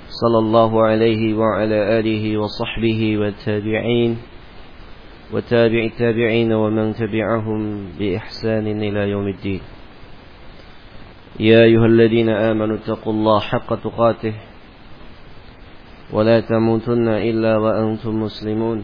صلى الله عليه وعلى آله وصحبه والتابعين وتابع التابعين ومن تبعهم بإحسان إلى يوم الدين. يا أيها الذين آمنوا اتقوا الله حق تقاته ولا تموتن إلا وأنتم مسلمون.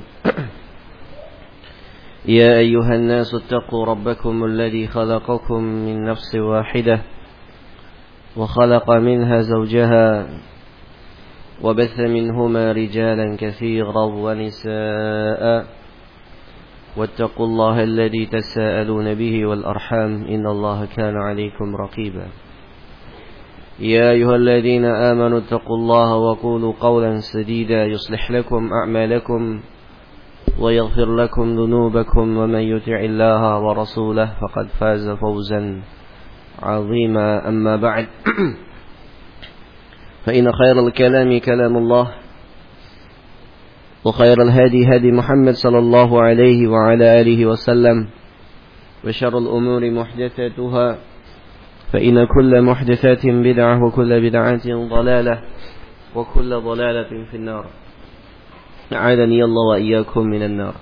يا أيها الناس اتقوا ربكم الذي خلقكم من نفس واحدة وخلق منها زوجها وبث منهما رجالا كثيرا ونساء واتقوا الله الذي تساءلون به والأرحام إن الله كان عليكم رقيبا. يا أيها الذين آمنوا اتقوا الله وقولوا قولا سديدا يصلح لكم أعمالكم ويغفر لكم ذنوبكم ومن يطع الله ورسوله فقد فاز فوزا عظيما. أما بعد فإن خير الكلام كلام الله وخير الهدي هدي محمد صلى الله عليه وعلى آله وسلم وشر الأمور محدثاتها فإن كل محدثات بدعة وكل بدعة ضلالة وكل ضلالة في النار. A'adani Allah wa iyyakum minan nar.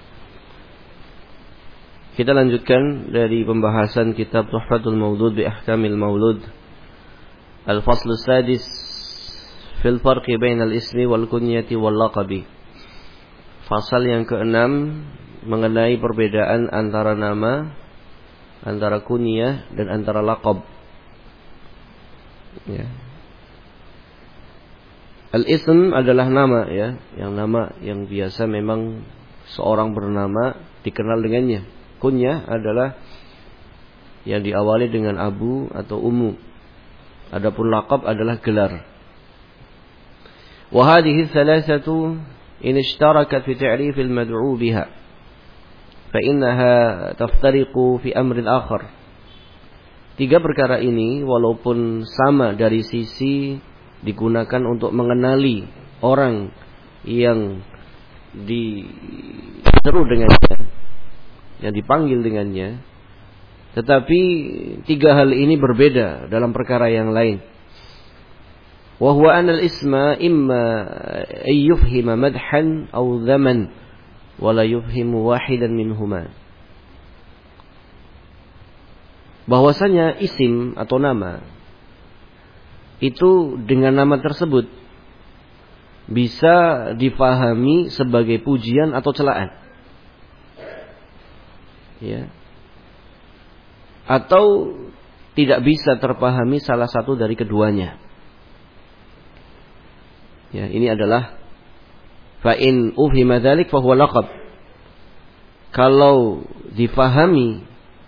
Kita lanjutkan dari pembahasan kitab Tuhfatul Maulud bi Ahkamil Maulud. Al-Fasl Sadis fil farqi bainal ismi wal kunyati wal laqabi. Fasal yang ke-6 mengenai perbedaan antara nama, antara kunyah dan antara laqab. Ya. Al-ism adalah nama, ya, yang nama yang biasa memang seorang bernama dikenal dengannya. Kunyah adalah yang diawali dengan abu atau ummu. Adapun laqab adalah gelar. Wa hadhihi thalathatu in ishtarakat fi ta'rif al-mad'u biha fa innaha taftariqu fi amrin akhar. Tiga perkara ini walaupun sama dari sisi digunakan untuk mengenali orang yang diseru dengannya, yang dipanggil dengannya, tetapi tiga hal ini berbeda dalam perkara yang lain. Wa huwa anna al-isma imma an yufhima madhan aw dhaman wa la yufhimu wahidan minhuma. Bahwasanya isim atau nama itu dengan nama tersebut bisa difahami sebagai pujian atau celaan, ya, atau tidak bisa terpahami salah satu dari keduanya. Ya, ini adalah fa in ufhima dzalik fa huwa laqab. Kalau difahami,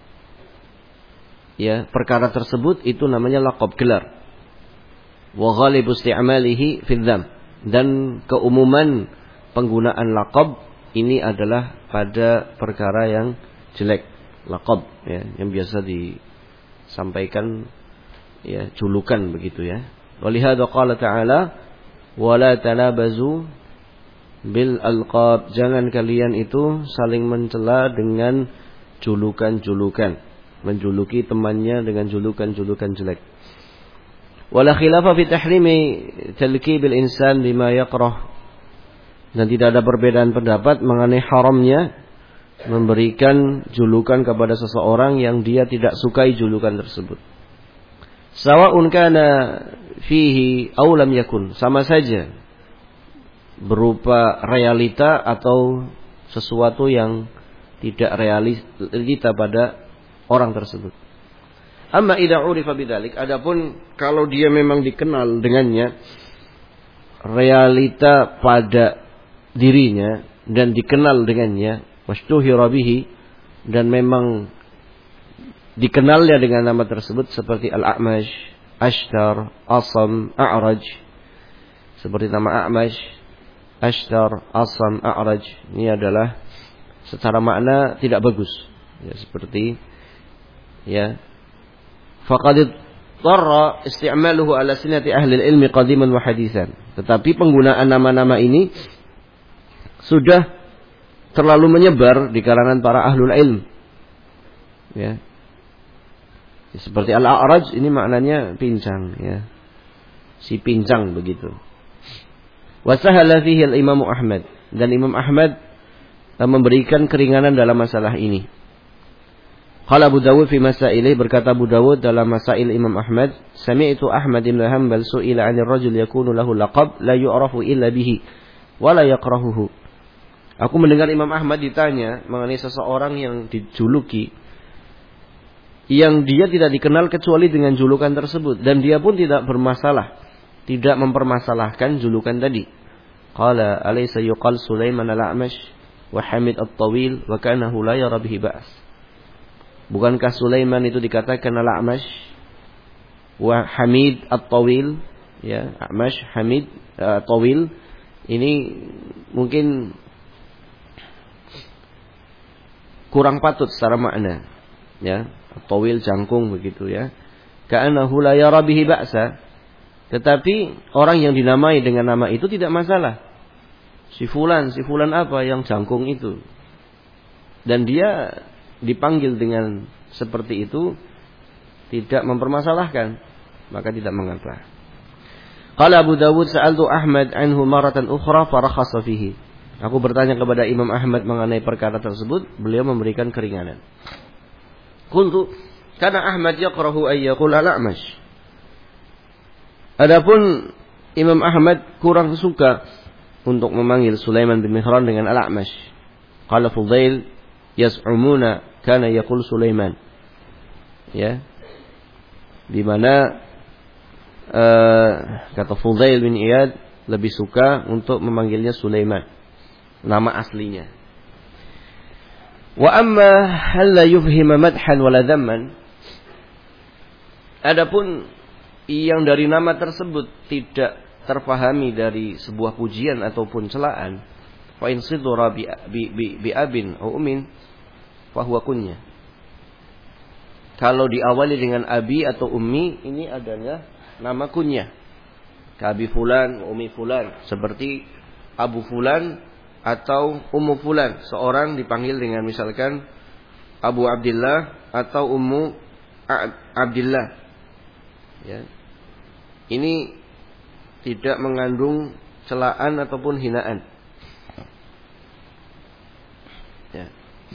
ya, perkara tersebut itu namanya laqab, gelar. Wa ghalibu isti'malihi fi dzam, dan keumuman penggunaan laqab ini adalah pada perkara yang jelek, laqab, ya, yang biasa disampaikan, ya, julukan begitu, ya. Walihada qala ta'ala wala tanabazu bil alqab, jangan kalian itu saling mencela dengan julukan-julukan, menjuluki temannya dengan julukan-julukan jelek. Wala khilafa fi tahrimi talqibil insan bima yakrah, dan tidak ada perbedaan pendapat mengenai haramnya memberikan julukan kepada seseorang yang dia tidak sukai julukan tersebut. Sawa'un kana fihi aw lam yakun, sama saja berupa realita atau sesuatu yang tidak realita pada orang tersebut. Amma idza urifa bidzalik, adapun kalau dia memang dikenal dengannya realita pada dirinya dan dikenal dengannya, wastuhira bihi, dan memang dikenalnya dengan nama tersebut seperti Al-A'mash, Ashtar, Asam, A'raj. Seperti nama A'mash, Ashtar, Asam, A'raj, ini adalah secara makna tidak bagus, ya, seperti, ya, faqad tarra isti'maluhu ala sinati ahli ilmi qadiman wa hadithan. Tetapi penggunaan nama-nama ini sudah terlalu menyebar di kalangan para ahlul ilm, ya. Seperti Al-A'raj, ini maknanya pincang, ya. Si pincang begitu. Wa sahala fihi al-Imam Ahmad, dan Imam Ahmad memberikan keringanan dalam masalah ini. Qala Abu Dawud fi masailih, berkata Abu Dawud dalam masail Imam Ahmad, sami'tu Ahmad bin Hanbal su'ila 'anil rajul yakunu lahu laqab la yu'rafu illa bihi wa la yakrahuhu. Aku mendengar Imam Ahmad ditanya mengenai seseorang yang dijuluki yang dia tidak dikenal kecuali dengan julukan tersebut, dan dia pun tidak bermasalah, tidak mempermasalahkan julukan tadi. Qala alaysa yuqal Sulaiman al-A'mash wa Hamid at-Tawil wa kanahu la yara bihi ba's. Bukankah Sulaiman itu dikatakan al-A'mash wa Hamid at-Tawil, ya, A'mash, Hamid, Tawil. Ini mungkin kurang patut secara makna, ya. Tawil, jangkung begitu, ya. Ka'annahu la yara bihi ba'sa. Tetapi orang yang dinamai dengan nama itu tidak masalah. Si fulan apa yang jangkung itu. Dan dia dipanggil dengan seperti itu, tidak mempermasalahkan, maka tidak mengapa. Qala Abu Dawud sa'altu Ahmad anhu maratan ukhra farakhasa fihi. Aku bertanya kepada Imam Ahmad mengenai perkara tersebut, beliau memberikan keringanan. Qultu kana Ahmad yaqrahu ay yaqul al-A'mash. Adapun Imam Ahmad kurang suka untuk memanggil Sulaiman bin Mihran dengan al-A'mash. Qala Fudail yas'umuna kana yaqul Sulaiman. Ya. Di mana kata Fudail bin Iyad lebih suka untuk memanggilnya Sulaiman, nama aslinya. Wa amma hal la yufhima madhan wala dhamman. Adapun yang dari nama tersebut tidak terpahami dari sebuah pujian ataupun celaan, fa in sidra bi abin au ummin fa huwa kunya. Kalau diawali dengan abi atau ummi, ini adalah nama kunyah. Ka abi fulan, ummi fulan, seperti Abu fulan atau Ummu fulan, seorang dipanggil dengan misalkan Abu Abdillah atau Ummu Abdillah. Ya. Ini tidak mengandung celaan ataupun hinaan. Ya.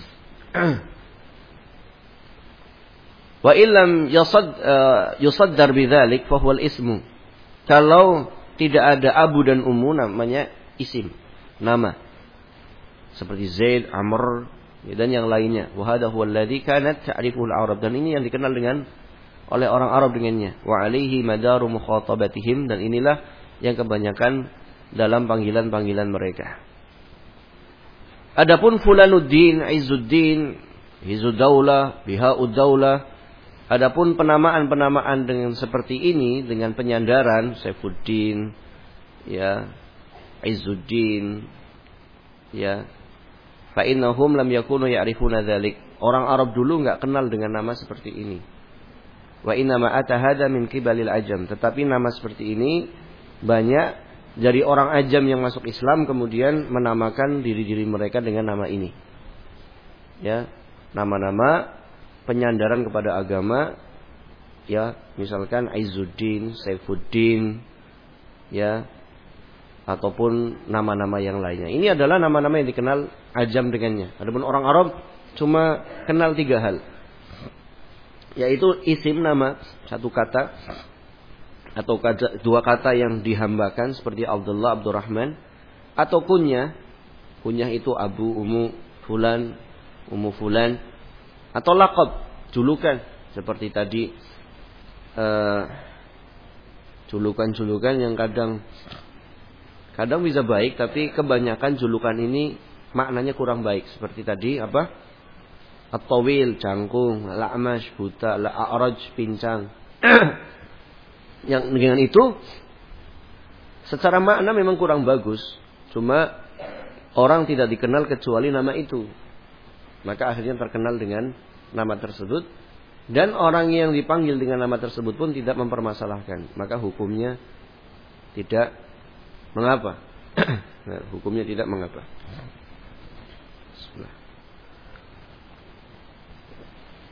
Wa illam yusaddar bidzalik fa huwal ismu. Kalau tidak ada abu dan ummu, namanya isim, nama. Seperti Zaid, Amr, dan yang lainnya. Wa hadha huwa alladhi kanat ta'rifuhu al-Arab, dan ini yang dikenal oleh orang Arab dengannya. Wa alaihi madaru mukhatabatihim, dan inilah yang kebanyakan dalam panggilan-panggilan mereka. Adapun Fulanuddin, Izzuddin, Hizudaulah, Bihaudaulah, adapun penamaan-penamaan dengan seperti ini, dengan penyandaran Saifuddin, ya, Izzuddin, ya, fa innahum lam yakunu ya'rifuna dzalik. Orang Arab dulu enggak kenal dengan nama seperti ini. Wa inna ma atahada min qibalil ajam. Tetapi nama seperti ini banyak dari orang ajam yang masuk Islam kemudian menamakan diri-diri mereka dengan nama ini. Ya, nama-nama penyandaran kepada agama, ya, misalkan Izzuddin, Saifuddin, ya, ataupun nama-nama yang lainnya. Ini adalah nama-nama yang dikenal ajam dengannya. Adapun orang Arab cuma kenal 3 hal, yaitu isim, nama, satu kata atau 2 kata yang dihambakan seperti Abdullah, Abdurrahman, atau kunyah. Kunyah itu Abu, Ummu, Fulan, Ummu Fulan, atau laqab, julukan seperti tadi, julukan-julukan yang kadang bisa baik, tapi kebanyakan julukan ini maknanya kurang baik. Seperti tadi apa? At-Tawil, jangkung, Al-A'mash, buta, Al-A'raj, pincang. Yang dengan itu secara makna memang kurang bagus, cuma orang tidak dikenal kecuali nama itu, maka akhirnya terkenal dengan nama tersebut, dan orang yang dipanggil dengan nama tersebut pun tidak mempermasalahkan, maka hukumnya tidak mengapa. Nah, hukumnya tidak mengapa.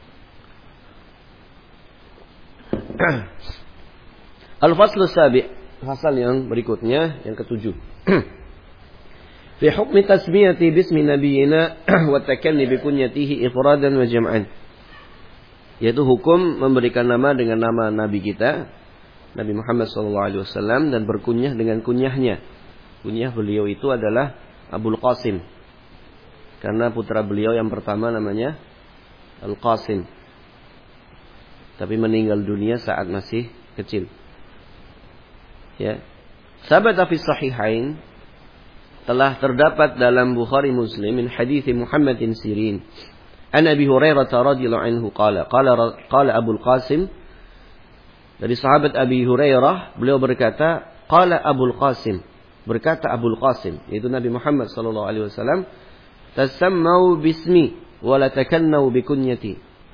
Al-faslu sabi', fasal yang berikutnya, yang ketujuh. Fi hukmi tasmiyati bismi nabiyina wa takanni bi kunyatihi ifradan wa jam'an. Yaitu hukum memberikan nama dengan nama nabi kita, Nabi Muhammad SAW, dan berkunyah dengan kunyahnya. Kunyah beliau itu adalah Abul Qasim, karena putra beliau yang pertama namanya Al-Qasim, tapi meninggal dunia saat masih kecil. Ya. Sabata fi sahihain, telah terdapat dalam Bukhari Muslim min hadits Muhammad bin Sirin an Abi Hurairah radhiyallahu anhu qala Abul Qasim, dari sahabat Abi Hurairah, beliau berkata, qala Abul Qasim, berkata Abul Qasim, yaitu Nabi Muhammad sallallahu alaihi wasallam, tasammau bismi wa la takannau bi kunyati.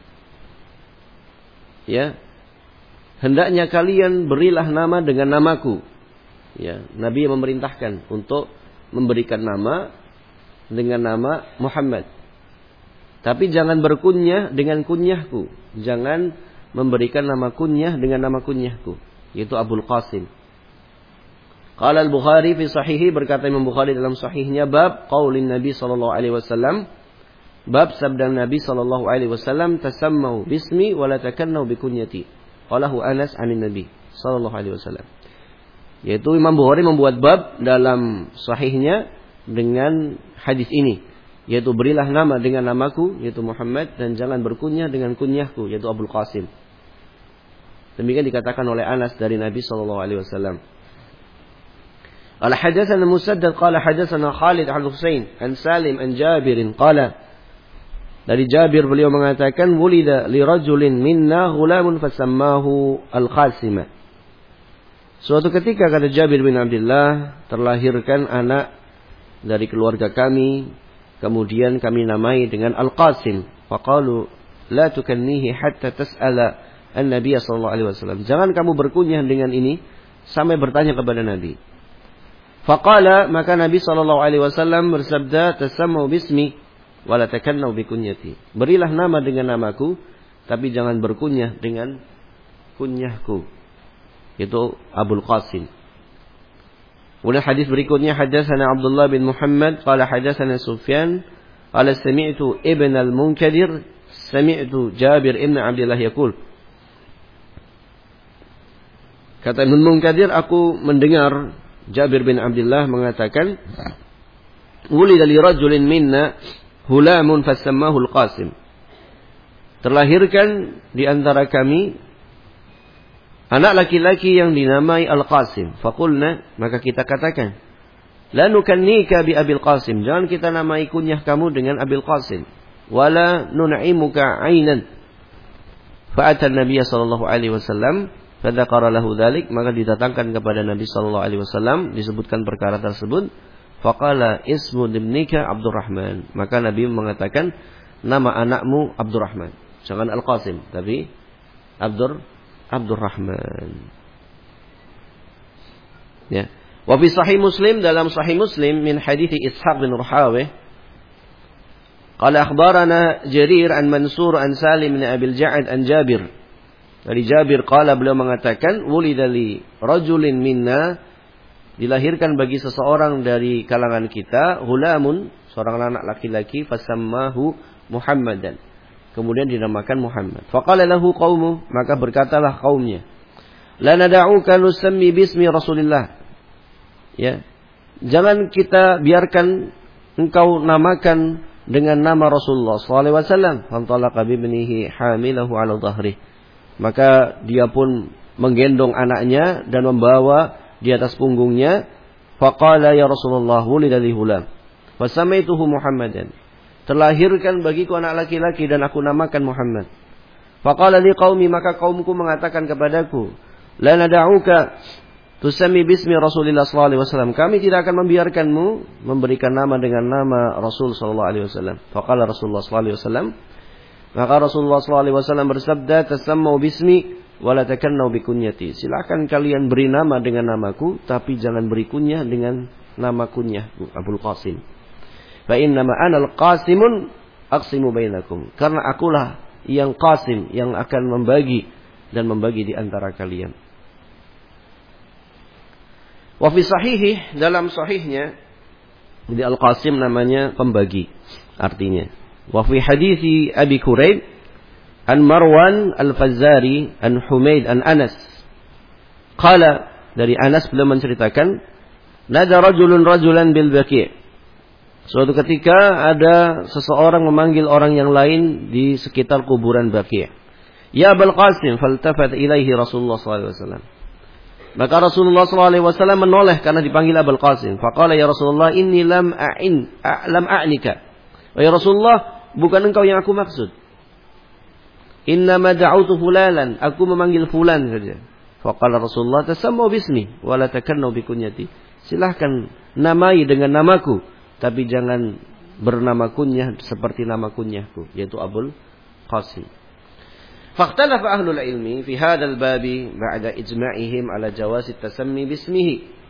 Ya, hendaknya kalian berilah nama dengan namaku. Ya, Nabi memerintahkan untuk memberikan nama dengan nama Muhammad. Tapi jangan berkunyah dengan kunyahku. Jangan memberikan nama kunyah dengan nama kunyahku, yaitu Abul Qasim. Qala Al-Bukhari fi sahihi, berkata Imam Bukhari dalam sahihnya, bab qaulin Nabi sallallahu alaihi wasallam, bab sabda Nabi sallallahu alaihi wasallam, tasammau bismi wa la takannau bi kunyati. Qalahu Anas 'anin Nabi sallallahu alaihi wasallam. Yaitu Imam Bukhari membuat bab dalam sahihnya dengan hadis ini, yaitu berilah nama dengan namaku, yaitu Muhammad, dan jangan berkunyah dengan kunyahku, yaitu Abul Qasim. Demikian dikatakan oleh Anas dari Nabi sallallahu alaihi wasallam. Al-hadatsana Musaddad qala hadatsana Khalid al-Husain an Salim an Jabir qala, dari Jabir beliau mengatakan, wulida li rajulin minna ghulamun fasammahu al-Qasim. Suatu ketika, kata Jabir bin Abdullah, terlahirkan anak dari keluarga kami, kemudian kami namai dengan Al-Qasim. Faqalu la tukannihi hatta tas'ala an-nabiy sallallahu alaihi wasallam. Jangan kamu berkunyah dengan ini sampai bertanya kepada Nabi. Faqala, maka Nabi sallallahu alaihi wasallam bersabda, tasammu bismi wa la takannau bi kunyati. Berilah nama dengan namaku, tapi jangan berkunyah dengan kunyahku, itu Abul Qasim. Kemudian hadis berikutnya, hadatsana Abdullah bin Muhammad qala hadatsana Sufyan qala sami'tu Ibn al-Munkadir sami'tu Jabir ibn Abdullah yaqul. Kata Ibn al-Munkadir, aku mendengar Jabir bin Abdullah mengatakan, wulida li rajulin minna hulamun fasammahu al-Qasim. Terlahirkan di antara kami anak laki-laki yang dinamai Al-Qasim. Faqulna, maka kita katakan, la nukannika bi Abil Qasim. Jangan kita namai kunyah kamu dengan Abil Qasim. Wala nun'imuka 'ainan. Fa'ata an-nabiy sallallahu alaihi wasallam fadzakara lahu dzalik, maka didatangkan kepada Nabi sallallahu alaihi wasallam, disebutkan perkara tersebut. Faqala ismu ibnika Abdurrahman. Maka Nabi mengatakan, nama anakmu Abdurrahman. Jangan Al-Qasim, tapi Abdurrahman. Ya. Wa fi sahih Muslim, dalam sahih Muslim min hadits Ishaq bin Ruhawih, qala akhbarana Jarir an Mansur an Salim bin Abil Ja'ad an Jabir. Dari Jabir qala, beliau mengatakan, wulida li rajulin minna, dilahirkan bagi seseorang dari kalangan kita, hulamun, seorang anak laki-laki, fasammahu Muhammadan, kemudian dinamakan Muhammad. Faqala lahu qaumu, maka berkatalah kaumnya, la nada'uka nusammi bismi Rasulillah. Ya. Jangan kita biarkan engkau namakan dengan nama Rasulullah sallallahu alaihi wasallam. Fantalaqa bi ibnihi hamilahu 'ala dhahri. Maka dia pun menggendong anaknya dan membawa di atas punggungnya. Faqala ya Rasulullah, wulida li hulam fasamaituhu Muhammadan. Terlahirkan bagiku anak laki-laki dan aku namakan Muhammad. Faqala li qaumi, maka kaumku mengatakan kepadaku, la nada'uka tusammi bismi Rasulillah sallallahu alaihi wasallam. Kami tidak akan membiarkanmu memberikan nama dengan nama Rasul sallallahu alaihi wasallam. Faqala Rasulullah sallallahu alaihi wasallam, maka Rasulullah sallallahu alaihi wasallam bersabda, tasammau bismi wa la takannau bi kunyati. Silakan kalian beri nama dengan namaku, tapi jangan beri kunyah dengan nama kunyahku, Abul Qasim. Fa innama ana al-qasimun aqsimu bainakum. Karena akulah yang qasim, yang akan membagi dan membagi di antara kalian. Wa fi sahihi, dalam sahihnya, di Al-Qasim namanya pembagi artinya. Wa fi hadithi Abi Kurayb an Marwan Al-Fazzari an Humaid an Anas. Qala, dari Anas beliau menceritakan, nada rajulun rajulan bil Baqi'. Suatu ketika ada seseorang memanggil orang yang lain di sekitar kuburan Baqi'. Ya Abul Qasim, faltafat ilaihi Rasulullah sallallahu alaihi wasallam. Maka Rasulullah SAW menoleh karena dipanggil Abul Qasim. Faqala ya Rasulullah inni lam a'nika. Ya Rasulullah, bukan engkau yang aku maksud. Innama da'utu fulalan, aku memanggil fulan saja. Faqala Rasulullah tasammu bismi wa la takannu bi kunyati. Silahkan namai dengan namaku, tapi jangan bernama kunyah seperti nama kunyahku, yaitu Abul Qasim. فاختلف أهل العلم في هذا الباب بعد إجماعهم على جواز التسمي باسمه.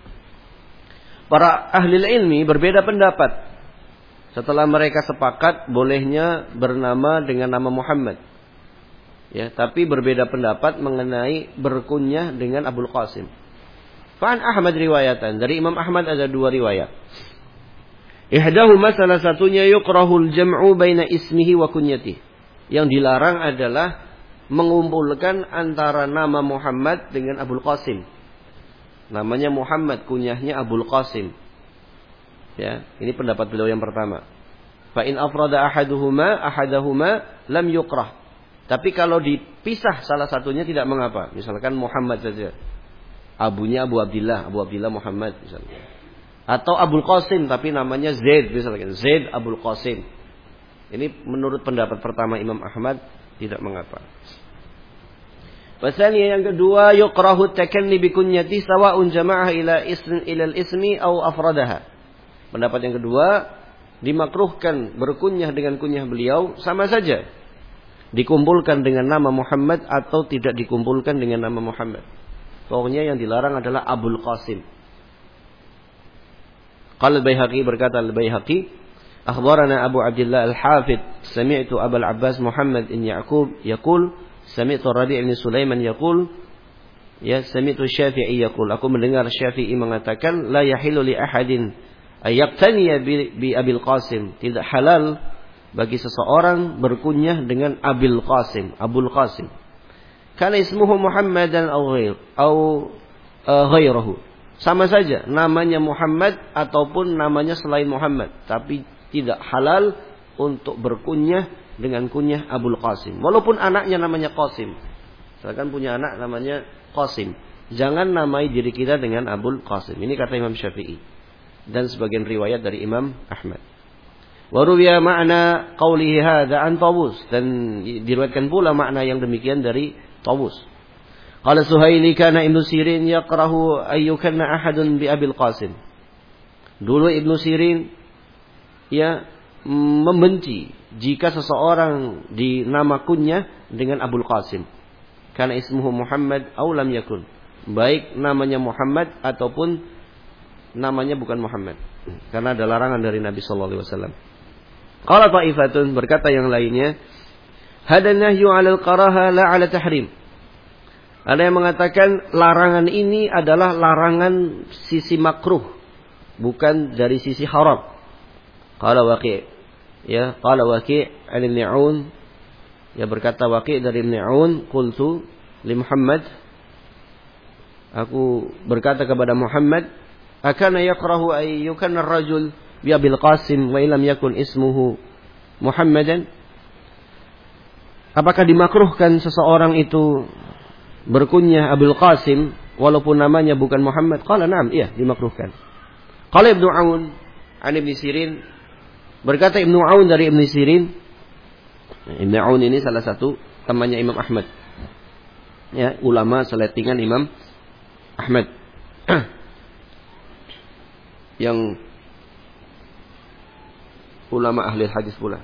Para ahli ilmi berbeda pendapat setelah mereka sepakat bolehnya bernama dengan nama Muhammad. Ya, tapi berbeda pendapat mengenai berkunyah dengan Abul Qasim. Fa'an Ahmad riwayatan, dari Imam Ahmad ada dua riwayat. Ihdahuma, salah satunya yukrahul jam'u baina ismihi wa kunyatihi. Yang dilarang adalah mengumpulkan antara nama Muhammad dengan Abul Qasim. Namanya Muhammad, kunyahnya Abul Qasim. Ya, ini pendapat beliau yang pertama. Fa in afrada ahadahuma lam yukrah. Tapi kalau dipisah salah satunya tidak mengapa. Misalkan Muhammad saja. Abunya Abu Abdillah Muhammad misalnya. Atau Abul Qasim tapi namanya Zaid misalkan. Zaid Abul Qasim. Ini menurut pendapat pertama Imam Ahmad tidak mengapa. Pasalnya yang kedua, yukrahu takanni bi kunyati sawa'un jama'ah ila al-ismi aw afradaha. Pendapat yang kedua, dimakruhkan berkunyah dengan kunyah beliau sama saja. Dikumpulkan dengan nama Muhammad atau tidak dikumpulkan dengan nama Muhammad. Pokoknya yang dilarang adalah Abul Qasim. Qala al-Baihaqi, berkata al-Baihaqi, أخبرنا أبو عبد الله الحافظ سمعت أبا العباس محمد بن يعقوب يقول سمعت الربيع بن سليمان يقول سمعت الشافعي يقول aku mendengar Syafi'i mengatakan la yahillu li ahadin ayaqtaniya bi Abil Qasim, tidak halal bagi seseorang berkunyah dengan Abul Qasim karena ismuhu Muhammadan atau ghairahu, sama saja namanya Muhammad ataupun namanya selain Muhammad, tapi tidak halal untuk berkunyah dengan kunyah Abul Qasim. Walaupun anaknya namanya Qasim. Misalkan punya anak namanya Qasim. Jangan namai diri kita dengan Abul Qasim. Ini kata Imam Syafi'i. Dan sebagian riwayat dari Imam Ahmad. Wa ruwiya ma'na qawlihi hadza an Tawus. Dan diriwayatkan pula makna yang demikian dari Tawus. Qala Suhaili kana Ibnu Sirin yaqrahu ayyukanna ahadun bi Abil Qasim. Dulu Ibnu Sirin membenci jika seseorang dinama kunyah dengan Abul Qasim. Karena ismuhu Muhammad aw lam yakun. Baik namanya Muhammad ataupun namanya bukan Muhammad. Karena ada larangan dari Nabi sallallahu alaihi wasallam. Qala ta'ifatun, berkata yang lainnya, hadan nahyu 'alal karaha la 'ala tahrim. Ada yang mengatakan larangan ini adalah larangan sisi makruh, bukan dari sisi haram. Qala Waqi', qala Waqi' an Ibn 'Aun, berkata Waqi' dari Ibn 'Aun, qultu li Muhammad, aku berkata kepada Muhammad, akana yakrahu ay yukanna ar-rajul bi Abil Qasim wa illam yakun ismuhu Muhammadan? Apakah dimakruhkan seseorang itu berkunyah Abul Qasim walaupun namanya bukan Muhammad? Qala na'am, iya dimakruhkan. Qala Ibn 'Aun an Ibn Sirin, berkata Ibnu Aun dari Ibnu Sirin. Ibnu Aun ini salah satu temannya Imam Ahmad. Ya, ulama seletingan Imam Ahmad. Yang ulama ahli hadis pula.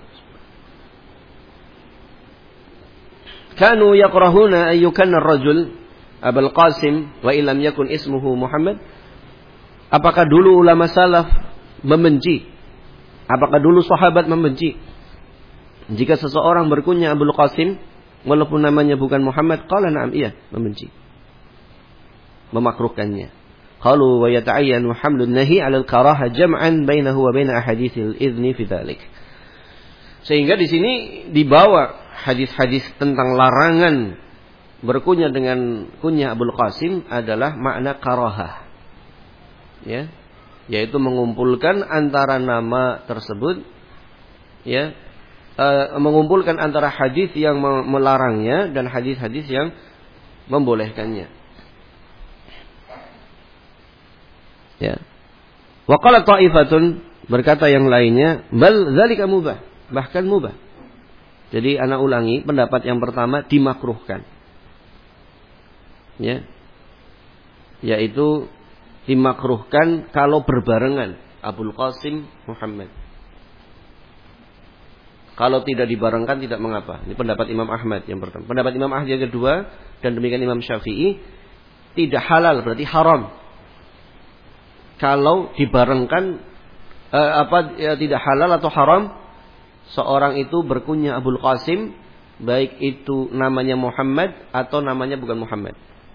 Kanu yakrahuna ayyukanna ar-rajul Abul Qasim wa illam yakun ismuhu Muhammad. Apakah dulu ulama salaf membenci? Apakah dulu sahabat membenci jika seseorang berkunyah Abul Qasim walaupun namanya bukan Muhammad? Qala na'am, iya, membenci, memakruhkannya. Qalu wa yata'ayyanu hamlun nahi 'ala al-karahah jam'an bainahu wa bain ahaditsil idzni fi dzalik. Sehingga di sini dibawa hadis-hadis tentang larangan berkunyah dengan kunyah Abul Qasim adalah makna karahah. Ya, yaitu mengumpulkan antara nama tersebut, ya, mengumpulkan antara hadis yang melarangnya dan hadis-hadis yang membolehkannya. Ya. Wa qala ta'ifatun, berkata yang lainnya, bal dzalika mubah, bahkan mubah. Jadi ana ulangi, pendapat yang pertama dimakruhkan. Ya. Yaitu dimakruhkan kalau berbarengan Abul Qasim Muhammad. Kalau tidak dibarengkan tidak mengapa. Ini pendapat Imam Ahmad yang pertama. Pendapat Imam Ahmad yang kedua dan demikian Imam Syafi'i, tidak halal berarti haram. Kalau dibarengkan tidak halal atau haram seorang itu berkunyah Abul Qasim, baik itu namanya Muhammad atau namanya bukan Muhammad.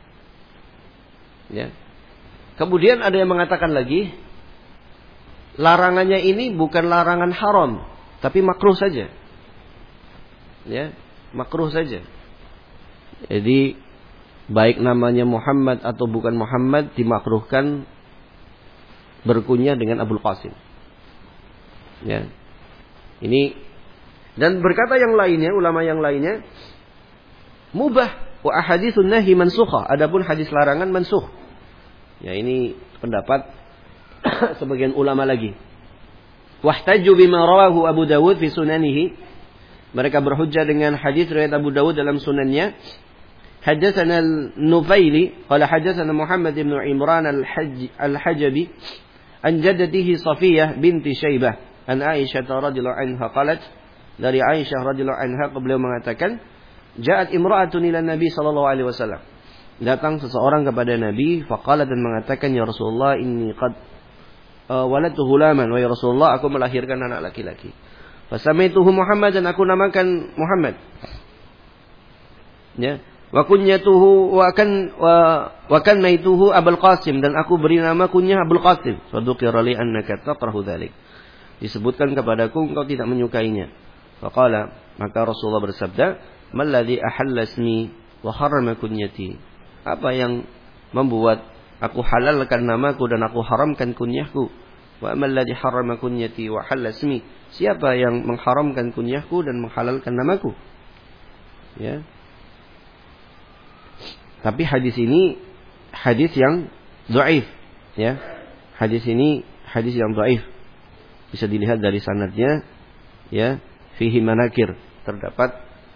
Ya. Kemudian ada yang mengatakan lagi, larangannya ini bukan larangan haram, tapi makruh saja. Ya, makruh saja. Jadi baik namanya Muhammad atau bukan Muhammad dimakruhkan berkunyah dengan Abul Qasim. Ya. Ini dan berkata yang lainnya, ulama yang lainnya, mubah wa ahaditsun nahi mansukhah. Adapun hadis larangan mansukh. Ya, ini pendapat sebagian ulama lagi. Wahtaju bima rawahu Abu Dawud fi sunanihi. Mereka berhujjah dengan hadis riwayat Abu Dawud dalam sunannya. Haddatsana al-Nufaili qala haddatsana Muhammad ibn Imran al-Hajabi an jaddatihi Safiyah binti Syaibah an Aisyah radhiyallahu anha qalat, dari Aisyah radhiyallahu anha beliau mengatakan, ja'at imra'atun ila Nabi sallallahu alaihi wasallam, datang seseorang kepada Nabi, faqala, dan mengatakan, ya Rasulullah, inni qad waladtu hulaman, wa ya Rasulullah, aku melahirkan anak laki-laki. Fasamaituhu Muhammad, dan aku namakan Muhammad. Ya. Wa kunyatuhu wa kannaituhu Abul Qasim, dan aku beri nama kunyah Abul Qasim. Faduqira li annaka takrahu dzalik. Disebutkan kepadaku engkau tidak menyukainya. Faqala, maka Rasulullah bersabda, mal ladzi ahalla ismi wa harrama kunyati. Apa yang membuat aku halalkan namaku dan aku haramkan kunyahku? Wa amal ladzi harrama kunyati wa halal ismi. Siapa yang mengharamkan kunyahku dan menghalalkan namaku? Ya. Tapi hadis ini hadis yang dhaif, ya. Hadis ini hadis yang dhaif. Bisa dilihat dari sanadnya, ya, fihi manakir, terdapat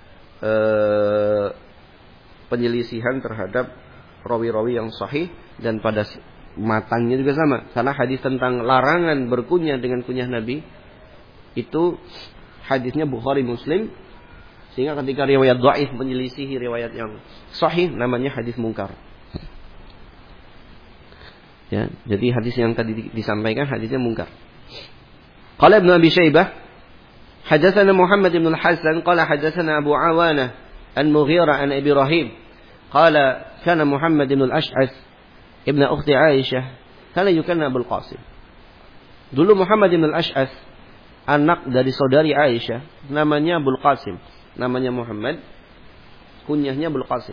penyelisihan terhadap rawi-rawi yang sahih, dan pada matanya juga sama. Karena hadis tentang larangan berkunyah dengan kunyah Nabi itu hadisnya Bukhari Muslim. Sehingga ketika riwayat dhaif menyelisihi riwayat yang sahih, namanya hadis mungkar. Ya, jadi hadis yang tadi disampaikan hadisnya mungkar. Qala Ibnu Abi Syaibah, hadatsana Muhammad ibn al-Hasan qala hadatsana Abu Awanah an Mughirah an Ibrahim qala kana Muhammad ibn al-Ash'ath ibn ukhti Aisyah kana yukanna Abul Qasim. Dulu Muhammad ibn al-Ash'ath, anak dari saudari Aisyah, namanya Abul Qasim. Namanya Muhammad, kunyahnya Abul Qasim.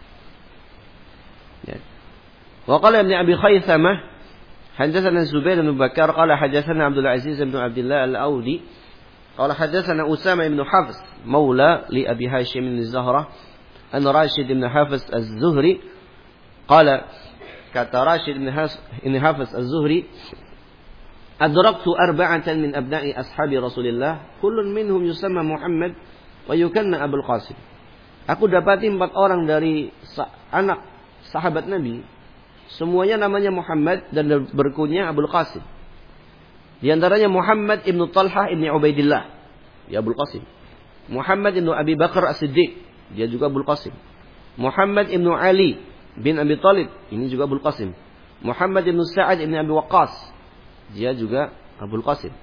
Ya. Wa qala Ibnu Abi Khaythamah, hadatsana Zubair bin Bakar qala hadatsana Abdul Aziz bin Abdullah al-Audi qala hadatsana Usama bin Hafs maula li Abi Hashim bin Zahra an Rashid bin Hafiz az-Zuhri qala, kata Rashid bin Hafiz az-Zuhri, adraktu arba'atan min abna'i ashabi Rasulillah kullun minhum yusamma Muhammad wa yukanna Abul Qasim. Aku dapati 4 orang dari anak sahabat Nabi, semuanya namanya Muhammad dan berkunyah Abul Qasim. Di antaranya Muhammad ibnu Talhah ibnu Ubaidillah, dia Abul Qasim. Muhammad ibnu Abi Bakar As-Siddiq, dia juga Abul Qasim. Muhammad ibnu Ali bin Abi Thalib, ini juga Abul Qasim. Muhammad ibnu Sa'ad ibnu Abi Waqqas, dia juga Abul Qasim.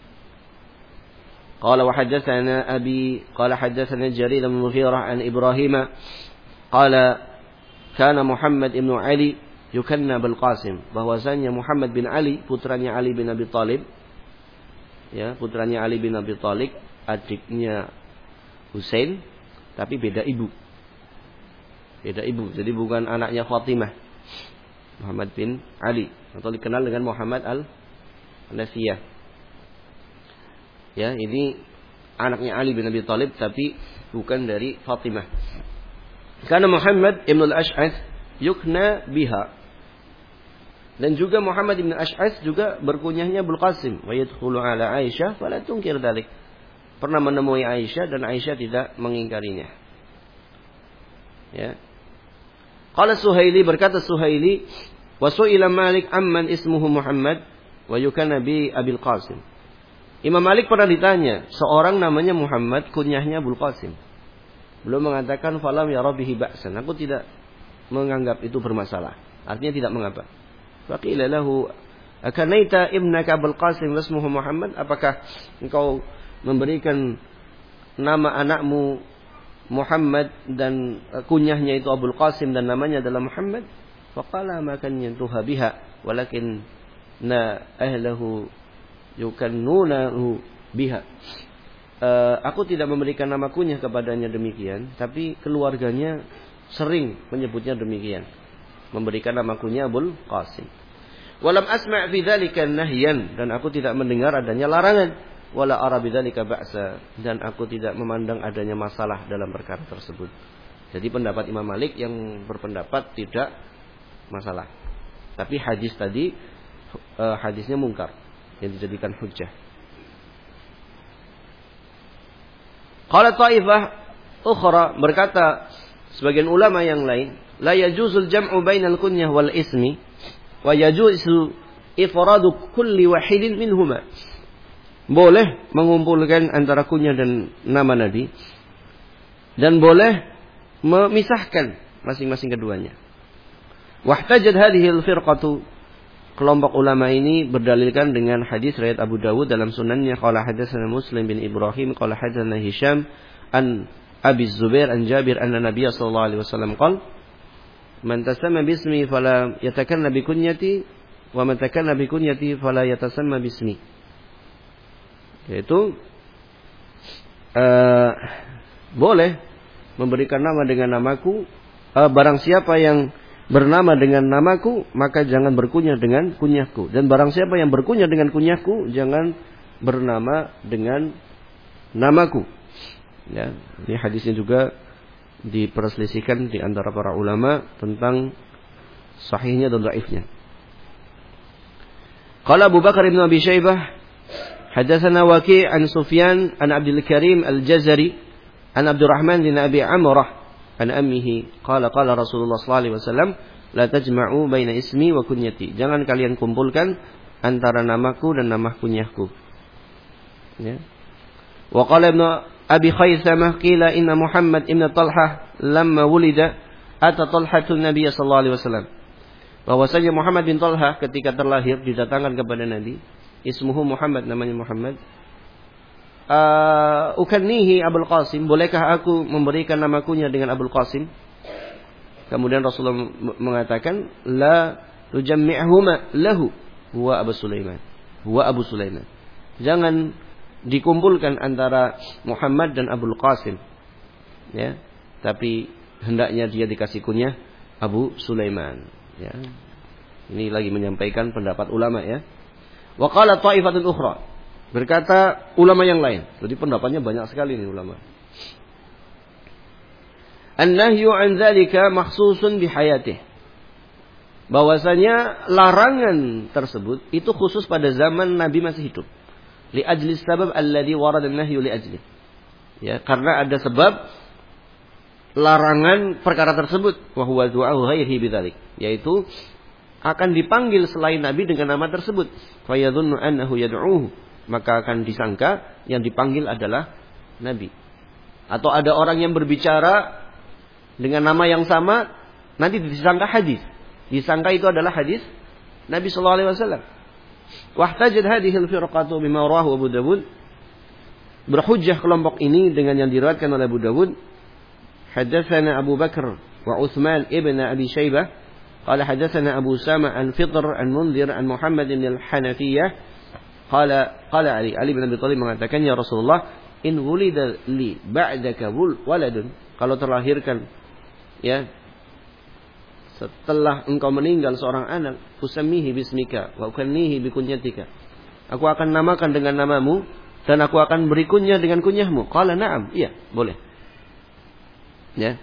قال وحدثنا أبي قال حدثنا جرير بن المغيرة عن إبراهيم قال كان محمد بن علي yukanna Abul Qasim, bahwasanya Muhammad bin Ali, putranya Ali bin Abi Thalib, ya, putranya Ali bin Abi Thalib, adiknya Husain, tapi beda ibu. Beda ibu, jadi bukan anaknya Fatimah. Muhammad bin Ali, atau dikenal dengan Muhammad al-Nasiyah. Ya, ini anaknya Ali bin Abi Thalib, tapi bukan dari Fatimah. Karena Muhammad ibn al-Ash'ath yukna biha. Dan juga Muhammad ibn al-Ash'ath juga berkunyahnya Abul Qasim. Wa yadkhulu ala Aisyah fala tunkir dzalik. Pernah menemui Aisyah dan Aisyah tidak mengingkarinya. Ya. Qala Suhaili, berkata Suhaili, wa su'ila Malik amman ismuhu Muhammad wa yukanna bi Abil Qasim. Imam Malik pernah ditanya, seorang namanya Muhammad, kunyahnya Abul Qasim. Belum mengatakan falam ya rabbihi ba'san. Aku tidak menganggap itu bermasalah. Artinya tidak mengapa. Faqila lahu akanaita ibnaka Abul Qasim wasmuhu Muhammad? Apakah engkau memberikan nama anakmu Muhammad dan kunyahnya itu Abul Qasim dan namanya adalah Muhammad? Faqala ma kan yantuha biha walakin na ahlahu yukannunahu biha. Aku tidak memberikan nama kunyah kepadanya demikian, tapi keluarganya sering menyebutnya demikian, memberikan nama kunyah Abul Qasim. Walam asma' fi dzalika nahyan, dan aku tidak mendengar adanya larangan. Wala ara bidzalika ba'sa, dan aku tidak memandang adanya masalah dalam perkara tersebut. Jadi pendapat Imam Malik yang berpendapat tidak masalah. Tapi hadis tadi hadisnya mungkar yang dijadikan hujjah. Qala ta'ifah ukhra, berkata sebagian ulama yang lain, la yajuzul jam'u bainal kunyah wal ismi wa yajuzu ifradu kulli wahidin minhuma. Boleh mengumpulkan antara kunyah dan nama Nabi, dan boleh memisahkan masing-masing keduanya. Wahtajat hadhihi al-firqatu, kelompok ulama ini berdalilkan dengan hadis riwayat Abu Dawud dalam sunannya, qala hadatsana Muslim bin Ibrahim qala hadatsana Hisham an Abi Zubair an Jabir anna Nabiy sallallahu alaihi wasallam qala man tasamma bismi fala yatakanna bi kunyati wa man takanna bi kunyati fala yatasamma bismi. Yaitu boleh memberikan nama dengan namaku, barang siapa yang bernama dengan namaku maka jangan berkunyah dengan kunyahku, dan barang siapa yang berkunyah dengan kunyahku jangan bernama dengan namaku. Ya, ini hadisnya juga diperselisihkan di antara para ulama tentang sahihnya dan dhaifnya. Qala Abu Bakar bin Abi Syaibah hadatsana Waqi' an Sufyan an Abdul Karim Al-Jazari an Abdurrahman bin Abi Amrah an ammihi qala qala Rasulullah sallallahu alaihi wasallam la tajma'u baina ismi wa kunyati. Jangan kalian kumpulkan antara namaku dan nama kunyahku. Ya. Wa qala Ibnu Abi Khaisamah qila inna Muhammad ibn Talhah lamma wulida ata Talhatul Nabiy sallallahu alaihi wasallam. Bahwasanya Muhammad bin Talhah ketika terlahir didatangkan kepada Nabi. Ismuhu Muhammad, namanya Muhammad. Ukannihi Abul Qasim, bolehkah aku memberikan nama kunyah dengan Abul Qasim? Kemudian Rasulullah mengatakan, la tujammi'huma lahu huwa Abu Sulaiman. Huwa Abu Sulaiman. Jangan dikumpulkan antara Muhammad dan Abul Qasim. Ya, tapi hendaknya dia dikasih kunyah Abu Sulaiman. Ya. Ini lagi menyampaikan pendapat ulama, ya. Wa qala ta'ifatun ukhra, berkata ulama yang lain. Jadi pendapatnya banyak sekali nih ulama. An-nahyu an dzalika makhsusun bi hayatihi. Bahwasanya larangan tersebut itu khusus pada zaman Nabi masih hidup. Li ajli sabab alladhi warada an-nahyu li ajli. Ya, karena ada sebab larangan perkara tersebut, wa huwa du'a'u ghairihi bidzalik, yaitu akan dipanggil selain Nabi dengan nama tersebut. Fayadhunnu annahu yad'uhu, maka akan disangka yang dipanggil adalah Nabi. Atau ada orang yang berbicara dengan nama yang sama, nanti disangka hadis. Disangka itu adalah hadis Nabi sallallahu alaihi wasallam. Wahtajat hadhihi al-firqatu bima rawahu Abu Dawud. Berhujjah kelompok ini dengan yang diriwayatkan oleh Abu Dawud. Hadatsana Abu Bakar wa Utsman ibn Abi Syaibah قال حدثنا أبو سامة عن فطر عن منذر عن محمد بن الحنفية قال علي bin Abi Thalib mengatakan, ya Rasulullah, in wulida li ba'daka waladun, kalau terlahirkan ya setelah engkau meninggal seorang anak, usammihi bismika wa ukannihi bikunyatika, aku akan namakan dengan namamu dan aku akan beri kunyah dengan kunyahmu. Qala na'am, iya, boleh. Ya.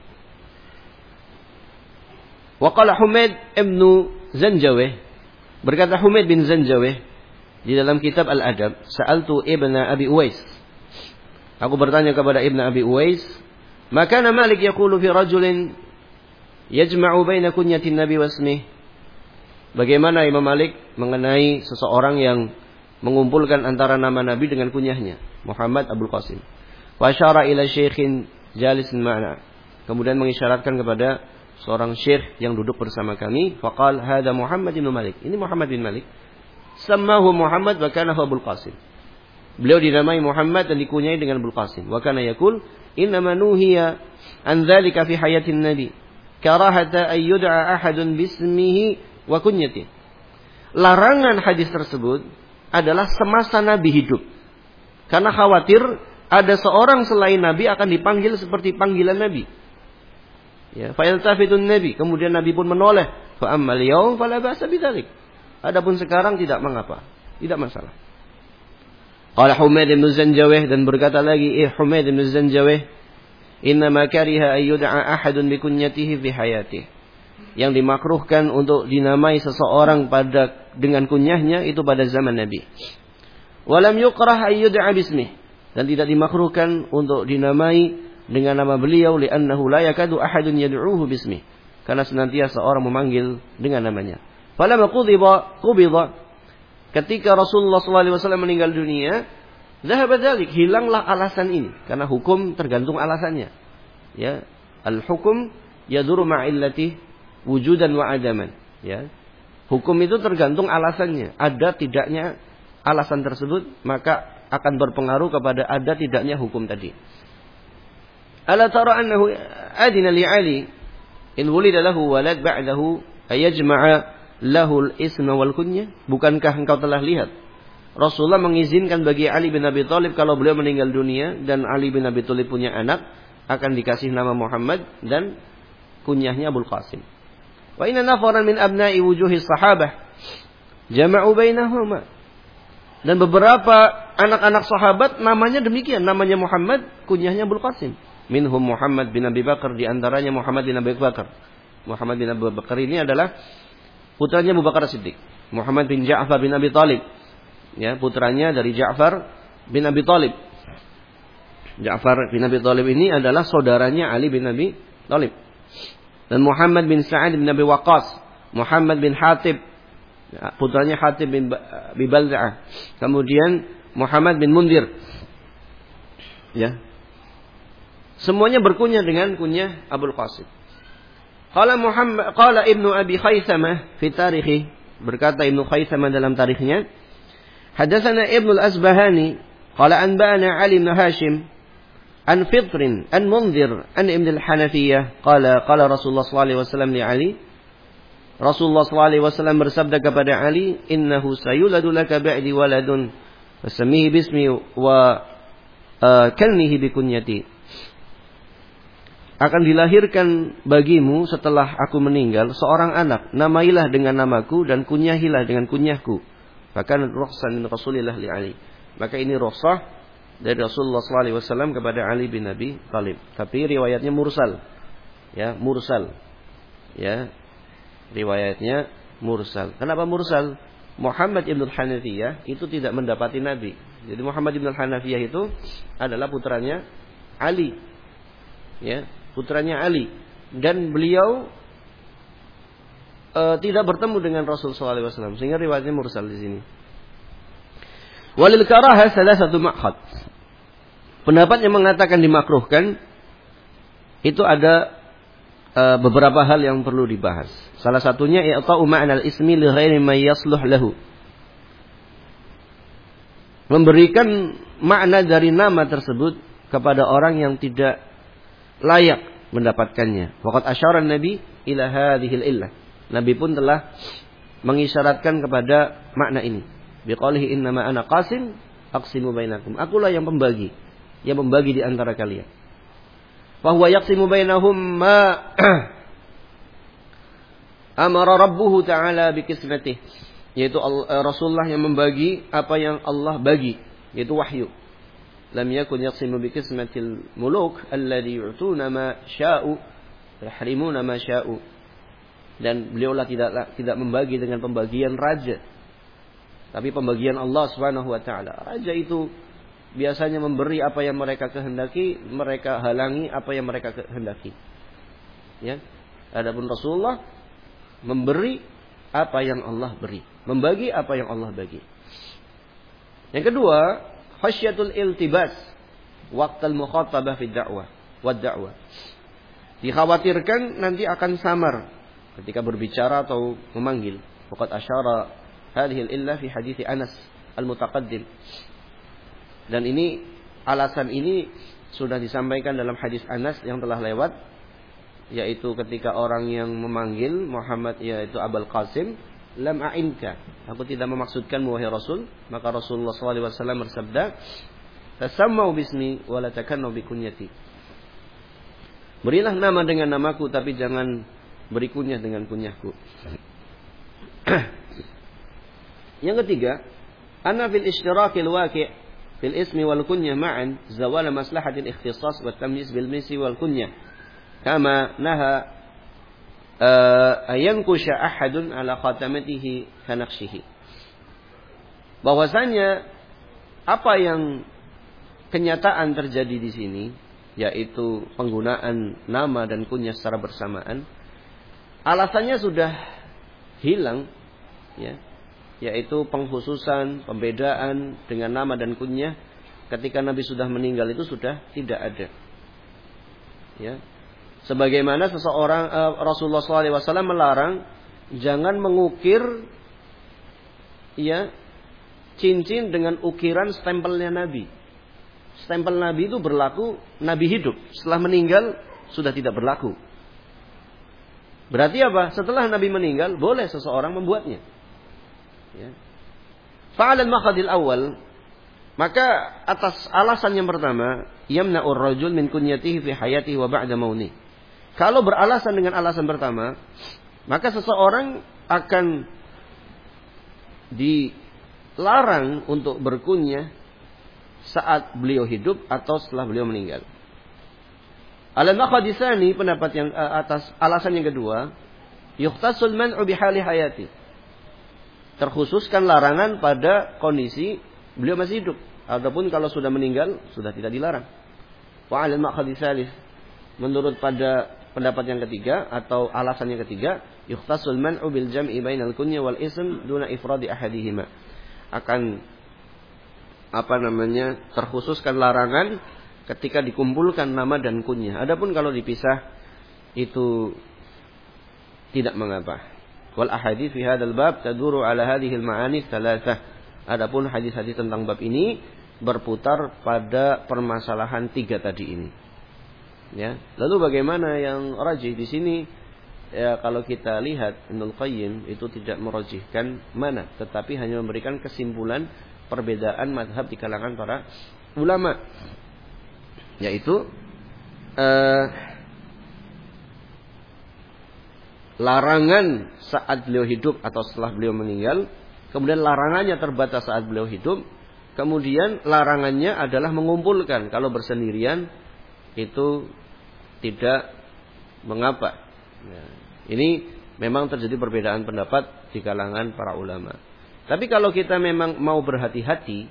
Wa qala Humaid ibn Zanjawih, berkata Humaid bin Zanjawih di dalam kitab Al-Adab, sa'altu Ibn Abi Uwais, aku bertanya kepada Ibn Abi Uwais, maka Malik yaqulu fi rajulin yajma'u baina kunyatin Nabi wa ismih, bagaimana Imam Malik mengenai seseorang yang mengumpulkan antara nama Nabi dengan kunyahnya, Muhammad Abul Qasim. Wa asyara ila syaikhin jalisin ma'na, kemudian mengisyaratkan kepada seorang syekh yang duduk bersama kami. Faqal hadza Muhammad bin Malik, ini Muhammad bin Malik. Sammahu Muhammad wa kana Abul Qasim, beliau dinamai Muhammad dan dikunyai dengan Abul Qasim. Wa kana yaqul innama nuhiya an dzalika fi hayatin nabi karahata ay yud'a ahadun bismihi wa kunyatihi. Larangan hadis tersebut adalah semasa Nabi hidup, karena khawatir ada seorang selain Nabi akan dipanggil seperti panggilan Nabi. Ya, fa yaltafitun Nabi, kemudian Nabi pun menoleh. Fa ammal yaum fala ba'sa bidzalik. Adapun sekarang tidak mengapa, tidak masalah. Qala Humaid bin Zanjawih, dan berkata lagi Humaid bin Zanjawih, inna ma kariha ay yud'a ahadun bi kunyatihi fi hayatihi. Yang dimakruhkan untuk dinamai seseorang dengan kunyahnya itu pada zaman Nabi. Walam yukrah ay yud'a bismih, dan tidak dimakruhkan untuk dinamai dengan nama beliau, li'annahu la yakadu ahadun yad'uhu bismih, karena senantiasa orang memanggil dengan namanya. Falamma qubida, ketika Rasulullah SAW meninggal dunia, dhahaba dzalik, hilanglah alasan ini, karena hukum tergantung alasannya. Ya, al-hukum yaduru ma'illati wujudan wa adaman. Ya, hukum itu tergantung alasannya. Ada tidaknya alasan tersebut, maka akan berpengaruh kepada ada tidaknya hukum tadi. Ala tara annahu adina li Ali in wulida lahu walad ba'dahu ayajma'a lahu al-isma wal kunya? Bukankah engkau telah lihat Rasulullah mengizinkan bagi Ali bin Abi Thalib kalau beliau meninggal dunia dan Ali bin Abi Thalib punya anak, akan dikasih nama Muhammad dan kunyahnya Abul Qasim. Wa inna nafaran min abna'i wujuhi sahabah jama'u bainahuma, dan beberapa anak-anak sahabat namanya demikian, namanya Muhammad, kunyahnya Abul Qasim. Minhum Muhammad bin Abi Bakar, di antaranya Muhammad bin Abi Bakar. Muhammad bin Abi Bakar ini adalah putranya Abu Bakar Siddiq. Muhammad bin Ja'far bin Abi Thalib, ya, putranya dari Ja'far bin Abi Thalib. Ja'far bin Abi Thalib ini adalah saudaranya Ali bin Abi Thalib. Dan Muhammad bin Sa'ad bin Abi Waqqas, Muhammad bin Hatib, putranya Hatib bin Balza'ah. Kemudian Muhammad bin Mundir. Ya. Semuanya berkunyah dengan kunyah Abul Qasim. Qala Ibnu Abi Khaisamah fi tarikhi, berkata Ibnu Khaisamah dalam tarikhnya, hadatsana Ibnu al-Asbahani qala anba'ana Ali bin Hashim an Fitr an Munzir an Ibn al-Hanafiyah qala Rasulullah sallallahu alaihi wasallam li Ali, Rasulullah sallallahu alaihi wasallam bersabda kepada Ali, innahu sayuladu laka ba'di waladun fasammihi bismi wa kannihi bi kunyati, akan dilahirkan bagimu setelah aku meninggal seorang anak, namailah dengan namaku dan kunyahilah dengan kunyahku. Bahkan rukhsan min Rasulillah li Ali, maka ini rukhsah dari Rasulullah SAW kepada Ali bin Abi Thalib. Tapi riwayatnya mursal. Ya, mursal. Ya, riwayatnya mursal. Kenapa mursal? Muhammad ibn al-Hanafiyah itu tidak mendapati Nabi. Jadi Muhammad ibn al-Hanafiyah itu adalah putranya Ali. Ya, putranya Ali, dan beliau tidak bertemu dengan Rasul sallallahu alaihi wasallam, sehingga riwayatnya mursal di sini. Walil karahah salasatu ma'khad. Pendapat yang mengatakan dimakruhkan itu ada beberapa hal yang perlu dibahas. Salah satunya i'ta'u ma'nal ismi li ghairi ma yasluh lahu. Memberikan makna dari nama tersebut kepada orang yang tidak layak mendapatkannya. Waqad asyara Nabi ila hadhil illah. Nabi pun telah mengisyaratkan kepada makna ini. Biqaulihi innama ana qasim aqsimu bainakum. Akulah yang membagi di antara kalian. Fa huwa yaqsimu bainahum ma amara rabbuhu ta'ala biqismatih. Yaitu Rasulullah yang membagi apa yang Allah bagi, yaitu wahyu. Lam yakun yaqsimu biqismatil muluk alladhi yu'tuna ma sya'u yahrimuna ma sya'u. Dan beliaulah tidak membagi dengan pembagian raja, tapi pembagian Allah Subhanahu wa taala. Raja itu biasanya memberi apa yang mereka kehendaki, mereka halangi apa yang mereka kehendaki. Ya. Adapun Rasulullah memberi apa yang Allah beri, membagi apa yang Allah bagi. Yang kedua, khasyatul iltibas waqtal mukhatabah fi da'wah wad da'wah. Dikhawatirkan nanti akan samar ketika berbicara atau memanggil. Faqad asyara hadhihi al-illah fi hadits Anas al-mutaqaddim. Dan ini, alasan ini sudah disampaikan dalam hadis Anas yang telah lewat, yaitu ketika orang yang memanggil Muhammad, yaitu Abul Qasim, lam a'inka, aku tidak memaksudkanmu wahai Rasul. Maka Rasulullah SAW bersabda, tasammau bismi wa la takannu bi kunyati. Berilah nama dengan namaku, tapi jangan beri kunyah dengan kunyahku. Yang ketiga, anna fil ishtirakil waqi' fil ismi wal kunyah ma'an zawala maslahatil ikhtisas wa tamyiz bil misi wal kunyah. Kama naha ayankusha ahadun ala khatamatihi kanakshihi. Bahwasanya apa yang kenyataan terjadi di sini, yaitu penggunaan nama dan kunyah secara bersamaan, alasannya sudah hilang, ya, yaitu pengkhususan, pembedaan dengan nama dan kunyah ketika Nabi sudah meninggal itu sudah tidak ada. Ya. Sebagaimana seseorang Rasulullah SAW melarang jangan mengukir, ya, cincin dengan ukiran stempelnya Nabi. Stempel Nabi itu berlaku Nabi hidup, setelah meninggal sudah tidak berlaku. Berarti apa? Setelah Nabi meninggal boleh seseorang membuatnya. Ya. Fa'alal maqadil awal, maka atas alasan yang pertama, yamna'ur rajul min kunyatihi fi hayatihi wa ba'da mautih. Kalau beralasan dengan alasan pertama, maka seseorang akan dilarang untuk berkunyah saat beliau hidup atau setelah beliau meninggal. Al-maqadisani, pendapat yang atas alasan yang kedua, yukhtasul man'u bihali hayati. Terkhususkan larangan pada kondisi beliau masih hidup. Adapun kalau sudah meninggal sudah tidak dilarang. Wa al-maqadisalis, menurut pada pendapat yang ketiga atau alasan yang ketiga, yukhtasul man'u bil jam'i bainal kunya wal ism duna ifradi ahadihima. Akan terkhususkan larangan ketika dikumpulkan nama dan kunyah. Adapun kalau dipisah itu tidak mengapa. Wal ahadits fi hadzal bab taduru ala hadhihi al ma'ani thalathah. Adapun hadis-hadis tentang bab ini berputar pada permasalahan tiga tadi ini. Ya. Lalu bagaimana yang rajih di sini? Ya, kalau kita lihat Ibnul Qayyim itu tidak merajihkan mana, tetapi hanya memberikan kesimpulan perbedaan mazhab di kalangan para ulama, yaitu larangan saat beliau hidup atau setelah beliau meninggal, kemudian larangannya terbatas saat beliau hidup, kemudian larangannya adalah mengumpulkan. Kalau bersendirian itu tidak mengapa. Ya. Ini memang terjadi perbedaan pendapat di kalangan para ulama. Tapi kalau kita memang mau berhati-hati,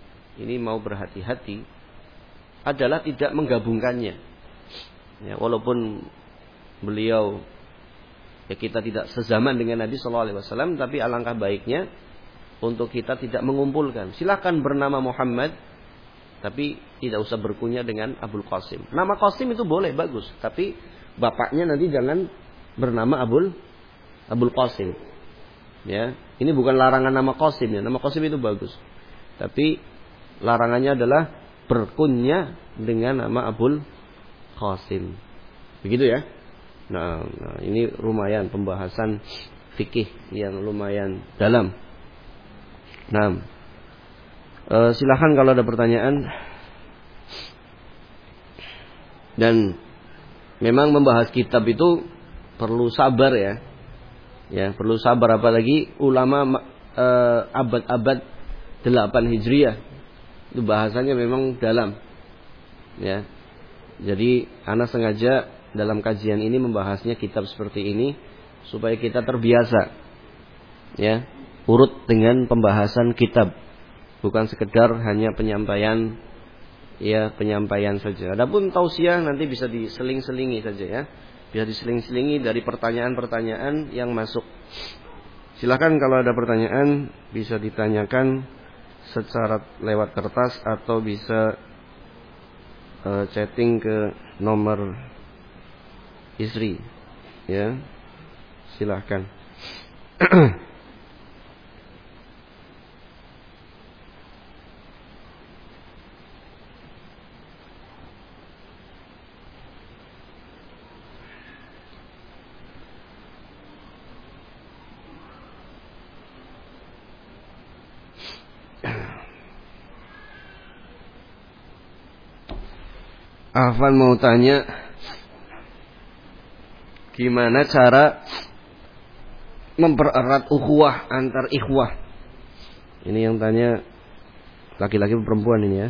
adalah tidak menggabungkannya. Ya, walaupun beliau, ya, kita tidak sezaman dengan Nabi SAW, tapi alangkah baiknya untuk kita tidak mengumpulkan. Silakan bernama Muhammad, tapi tidak usah berkunyah dengan Abul Qasim. Nama Qasim itu boleh, bagus, tapi bapaknya nanti jangan bernama Abul Qasim. Ya, ini bukan larangan nama Qasim, ya. Nama Qasim itu bagus, tapi larangannya adalah berkunyah dengan nama Abul Qasim. Begitu ya. Nah, ini lumayan pembahasan fikih yang lumayan dalam. Nah, silakan kalau ada pertanyaan. Dan memang membahas kitab itu perlu sabar ya. Ya, perlu sabar apalagi ulama abad-abad 8 Hijriah. Itu bahasanya memang dalam. Ya. Jadi anak sengaja dalam kajian ini membahasnya kitab seperti ini supaya kita terbiasa. Ya, urut dengan pembahasan kitab. Bukan sekedar hanya penyampaian saja. Adapun tausiah nanti bisa diseling-selingi saja ya. Bisa diseling-selingi dari pertanyaan-pertanyaan yang masuk. Silakan kalau ada pertanyaan bisa ditanyakan secara lewat kertas atau bisa chatting ke nomor istri. Ya. Silakan. Afwan mau tanya, gimana cara mempererat ukhuwah antar ikhwah? Ini yang tanya laki-laki perempuan ini ya.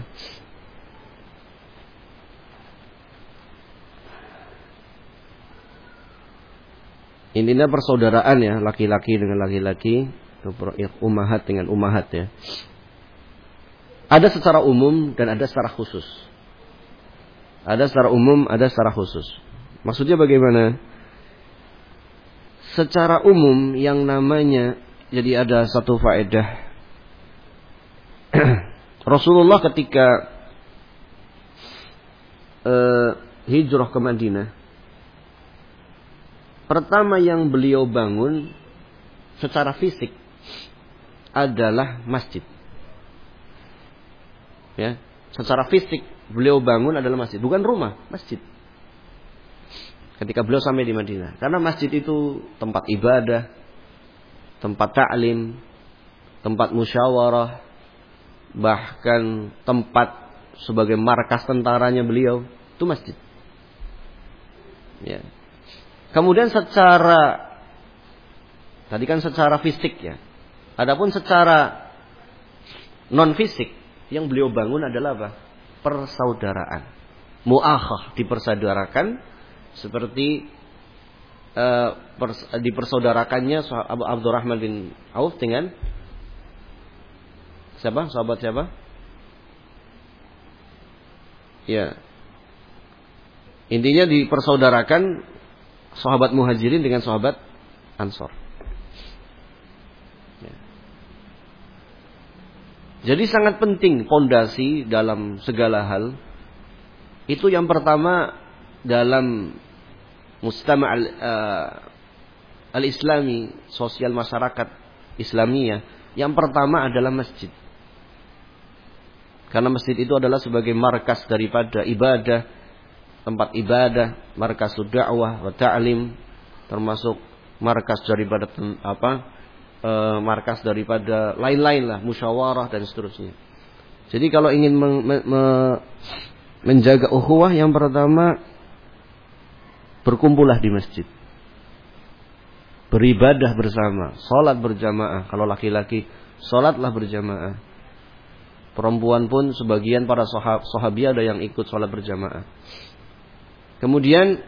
Intinya persaudaraan ya, laki-laki dengan laki-laki, umahat dengan umahat ya. Ada secara umum dan ada secara khusus. Ada secara umum, ada secara khusus. Maksudnya bagaimana? Secara umum yang namanya, jadi ada satu faedah. Rasulullah ketika hijrah ke Madinah, pertama yang beliau bangun secara fisik adalah masjid. Ya, secara fisik beliau bangun adalah masjid, bukan rumah, masjid. Ketika beliau sampai di Madinah, karena masjid itu tempat ibadah, tempat ta'lim, tempat musyawarah, bahkan tempat sebagai markas tentaranya beliau, itu masjid. Ya. Kemudian tadi kan secara fisik ya. Adapun secara non fisik yang beliau bangun adalah apa? Persaudaraan. Mu'akhah, dipersaudarakan seperti dipersaudarakannya Abu Abdurrahman bin Auf dengan siapa? Sahabat siapa? Ya. Intinya dipersaudarakan sahabat Muhajirin dengan sahabat Ansor. Ya. Jadi sangat penting pondasi dalam segala hal. Itu yang pertama dalam mujtama' al-islami, sosial masyarakat Islamiyah. Yang pertama adalah masjid. Karena masjid itu adalah sebagai markas daripada ibadah, tempat ibadah, markas dakwah wa ta'lim, termasuk markas daripada markas daripada lain-lain lah, musyawarah dan seterusnya. Jadi kalau ingin menjaga ukhuwah, yang pertama berkumpullah di masjid, beribadah bersama, salat berjamaah. Kalau laki-laki salatlah berjamaah. Perempuan pun sebagian para sahabi ada yang ikut salat berjamaah. Kemudian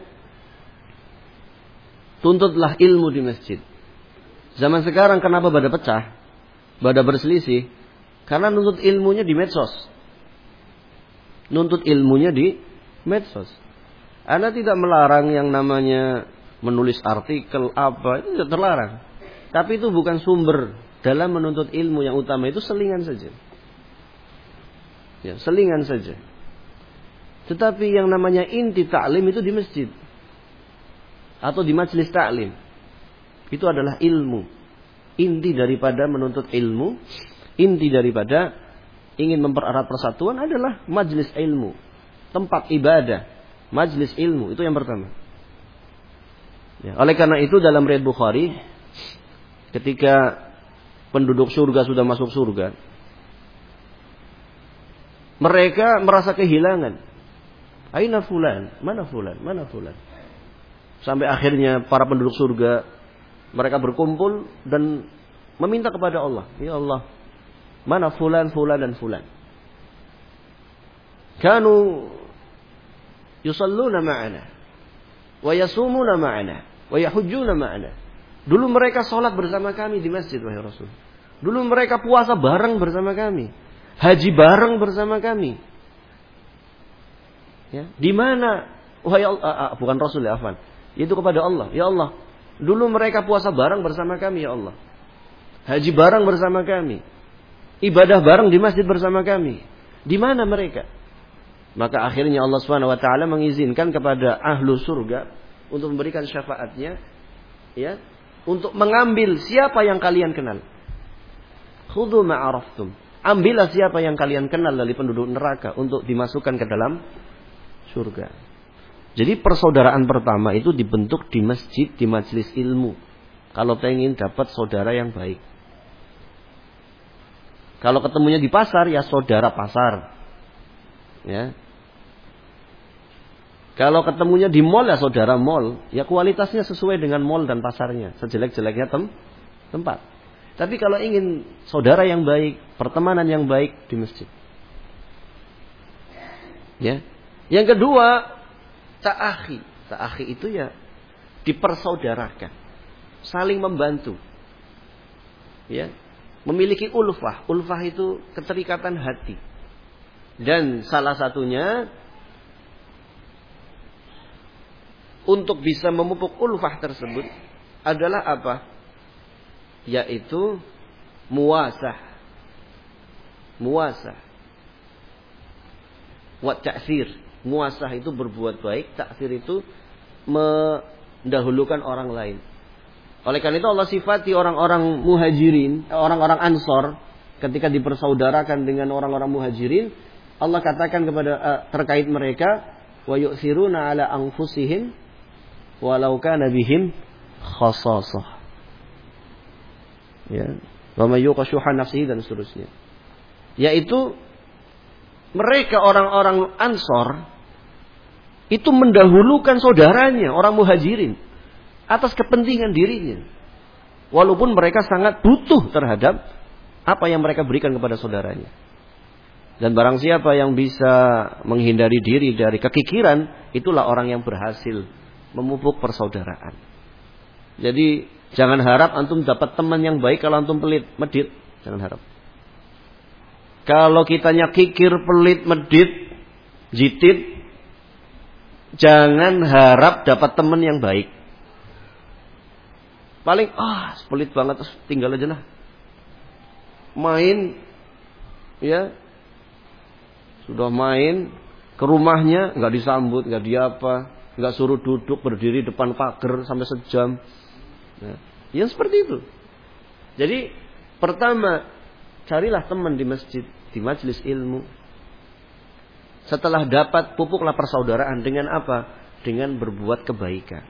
tuntutlah ilmu di masjid. Zaman sekarang kenapa pada pecah, pada berselisih? Karena nuntut ilmunya di medsos. Nuntut ilmunya di medsos. Anda tidak melarang yang namanya menulis artikel apa, itu tidak terlarang. Tapi itu bukan sumber dalam menuntut ilmu. Yang utama itu selingan saja. Ya, selingan saja. Tetapi yang namanya inti ta'lim itu di masjid atau di majelis ta'lim. Itu adalah ilmu. Inti daripada menuntut ilmu, inti daripada ingin mempererat persatuan adalah majelis ilmu, tempat ibadah, majelis ilmu. Itu yang pertama. Ya, oleh karena itu dalam riwayat Bukhari, ketika penduduk surga sudah masuk surga, mereka merasa kehilangan. Aina fulan? Mana fulan? Mana fulan? Sampai akhirnya para penduduk surga mereka berkumpul dan meminta kepada Allah, ya Allah, mana fulan, fulan dan fulan? Kanu yusalluna ma'ana wa yasumuna ma'ana wa yahujjuna ma'ana. Dulu mereka sholat bersama kami di masjid, wahai Rasul. Dulu mereka puasa bareng bersama kami, haji bareng bersama kami. Ya, di mana? Wahai Allah, bukan Rasul ya, afwan. Itu kepada Allah. Ya Allah, dulu mereka puasa bareng bersama kami, ya Allah. Haji bareng bersama kami. Ibadah bareng di masjid bersama kami. Di mana mereka? Maka akhirnya Allah Subhanahu wa taala mengizinkan kepada ahlu surga untuk memberikan syafaatnya, ya, untuk mengambil siapa yang kalian kenal. Khudhu ma araftum. Ambillah siapa yang kalian kenal dari penduduk neraka untuk dimasukkan ke dalam surga. Jadi persaudaraan pertama itu dibentuk di masjid, di majelis ilmu. Kalau pengen dapat saudara yang baik. Kalau ketemunya di pasar, ya saudara pasar. Ya. Kalau ketemunya di mall, ya saudara mall. Ya kualitasnya sesuai dengan mall dan pasarnya. Sejelek-jeleknya tempat. Tapi kalau ingin saudara yang baik, pertemanan yang baik, di masjid. Ya. Yang kedua, ta'akhi. Ta'akhi itu ya dipersaudarakan, saling membantu. Ya. Memiliki ulfah. Ulfah itu keterikatan hati. Dan salah satunya untuk bisa memupuk ulfah tersebut adalah apa? Yaitu muwasah. Muwasah. Wa ta'sir. Muwasah itu berbuat baik, ta'sir itu mendahulukan orang lain. Oleh karena itu Allah sifati orang-orang muhajirin, orang-orang ansor, ketika dipersaudarakan dengan orang-orang muhajirin, Allah katakan kepada terkait mereka, wa yu'thiruna ala anfusihim walau kana bihim khasasah. Ya, wa may yuqashuha nafsihi dan seterusnya. Yaitu mereka orang-orang ansor itu mendahulukan saudaranya, orang muhajirin, atas kepentingan dirinya. Walaupun mereka sangat butuh terhadap apa yang mereka berikan kepada saudaranya. Dan barang siapa yang bisa menghindari diri dari kekikiran, itulah orang yang berhasil memupuk persaudaraan. Jadi jangan harap antum dapat teman yang baik kalau antum pelit, medit. Jangan harap. Kalau kitanya kikir, pelit, medit, jitit, jangan harap dapat teman yang baik. Paling pelit banget, terus tinggal aja lah. Main, ya, sudah main ke rumahnya nggak disambut, nggak diapa, nggak suruh duduk berdiri depan pagar sampai sejam. Nah, ya seperti itu. Jadi pertama carilah teman di masjid, di majelis ilmu. Setelah dapat, pupuklah persaudaraan dengan apa? Dengan berbuat kebaikan.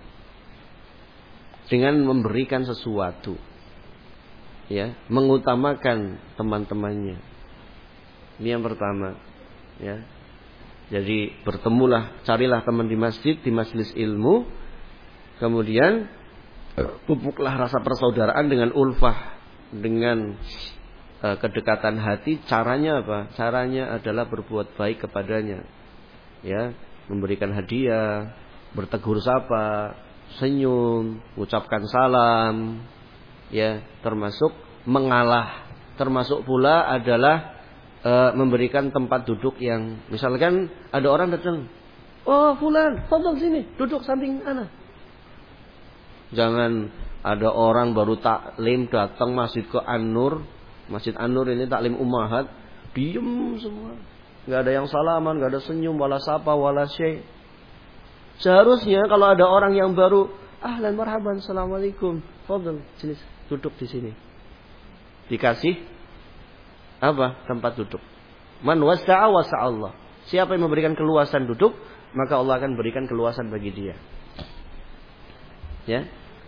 Dengan memberikan sesuatu. Ya, mengutamakan teman-temannya. Ini yang pertama, ya. Jadi bertemulah, carilah teman di masjid, di majelis ilmu. Kemudian pupuklah rasa persaudaraan dengan ulfah, dengan kedekatan hati. Caranya apa? Caranya adalah berbuat baik kepadanya. Ya, memberikan hadiah, bertegur sapa, senyum, mengucapkan salam, ya, termasuk mengalah. Termasuk pula adalah memberikan tempat duduk yang, misalkan ada orang datang, oh fulan, fadhal sini, duduk samping ana. Jangan ada orang baru taklim datang masjid ke An-Nur. Masjid An-Nur ini taklim ummahat, diem semua. Enggak ada yang salaman, enggak ada senyum, wala sapa, wala syai'. Seharusnya kalau ada orang yang baru, ahlan marhaban, assalamualaikum, fadhal, sini duduk di sini. Dikasih apa? Tempat duduk. Man wasa'a wasa'allah. Siapa yang memberikan keluasan duduk, maka Allah akan berikan keluasan bagi dia. Ya.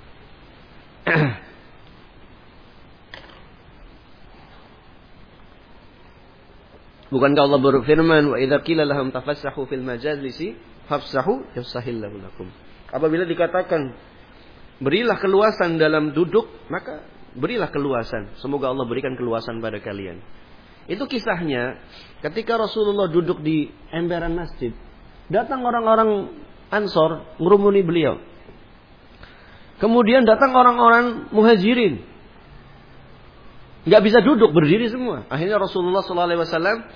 Bukankah Allah berfirman, wa idza qila lahum tafassahu fil majalisi fafsahu yafsahillahu lakum. Apabila dikatakan berilah keluasan dalam duduk, maka berilah keluasan. Semoga Allah berikan keluasan pada kalian. Itu kisahnya ketika Rasulullah duduk di emperan masjid, datang orang-orang Ansor ngerumuni beliau. Kemudian datang orang-orang Muhajirin. Enggak bisa duduk, berdiri semua. Akhirnya Rasulullah SAW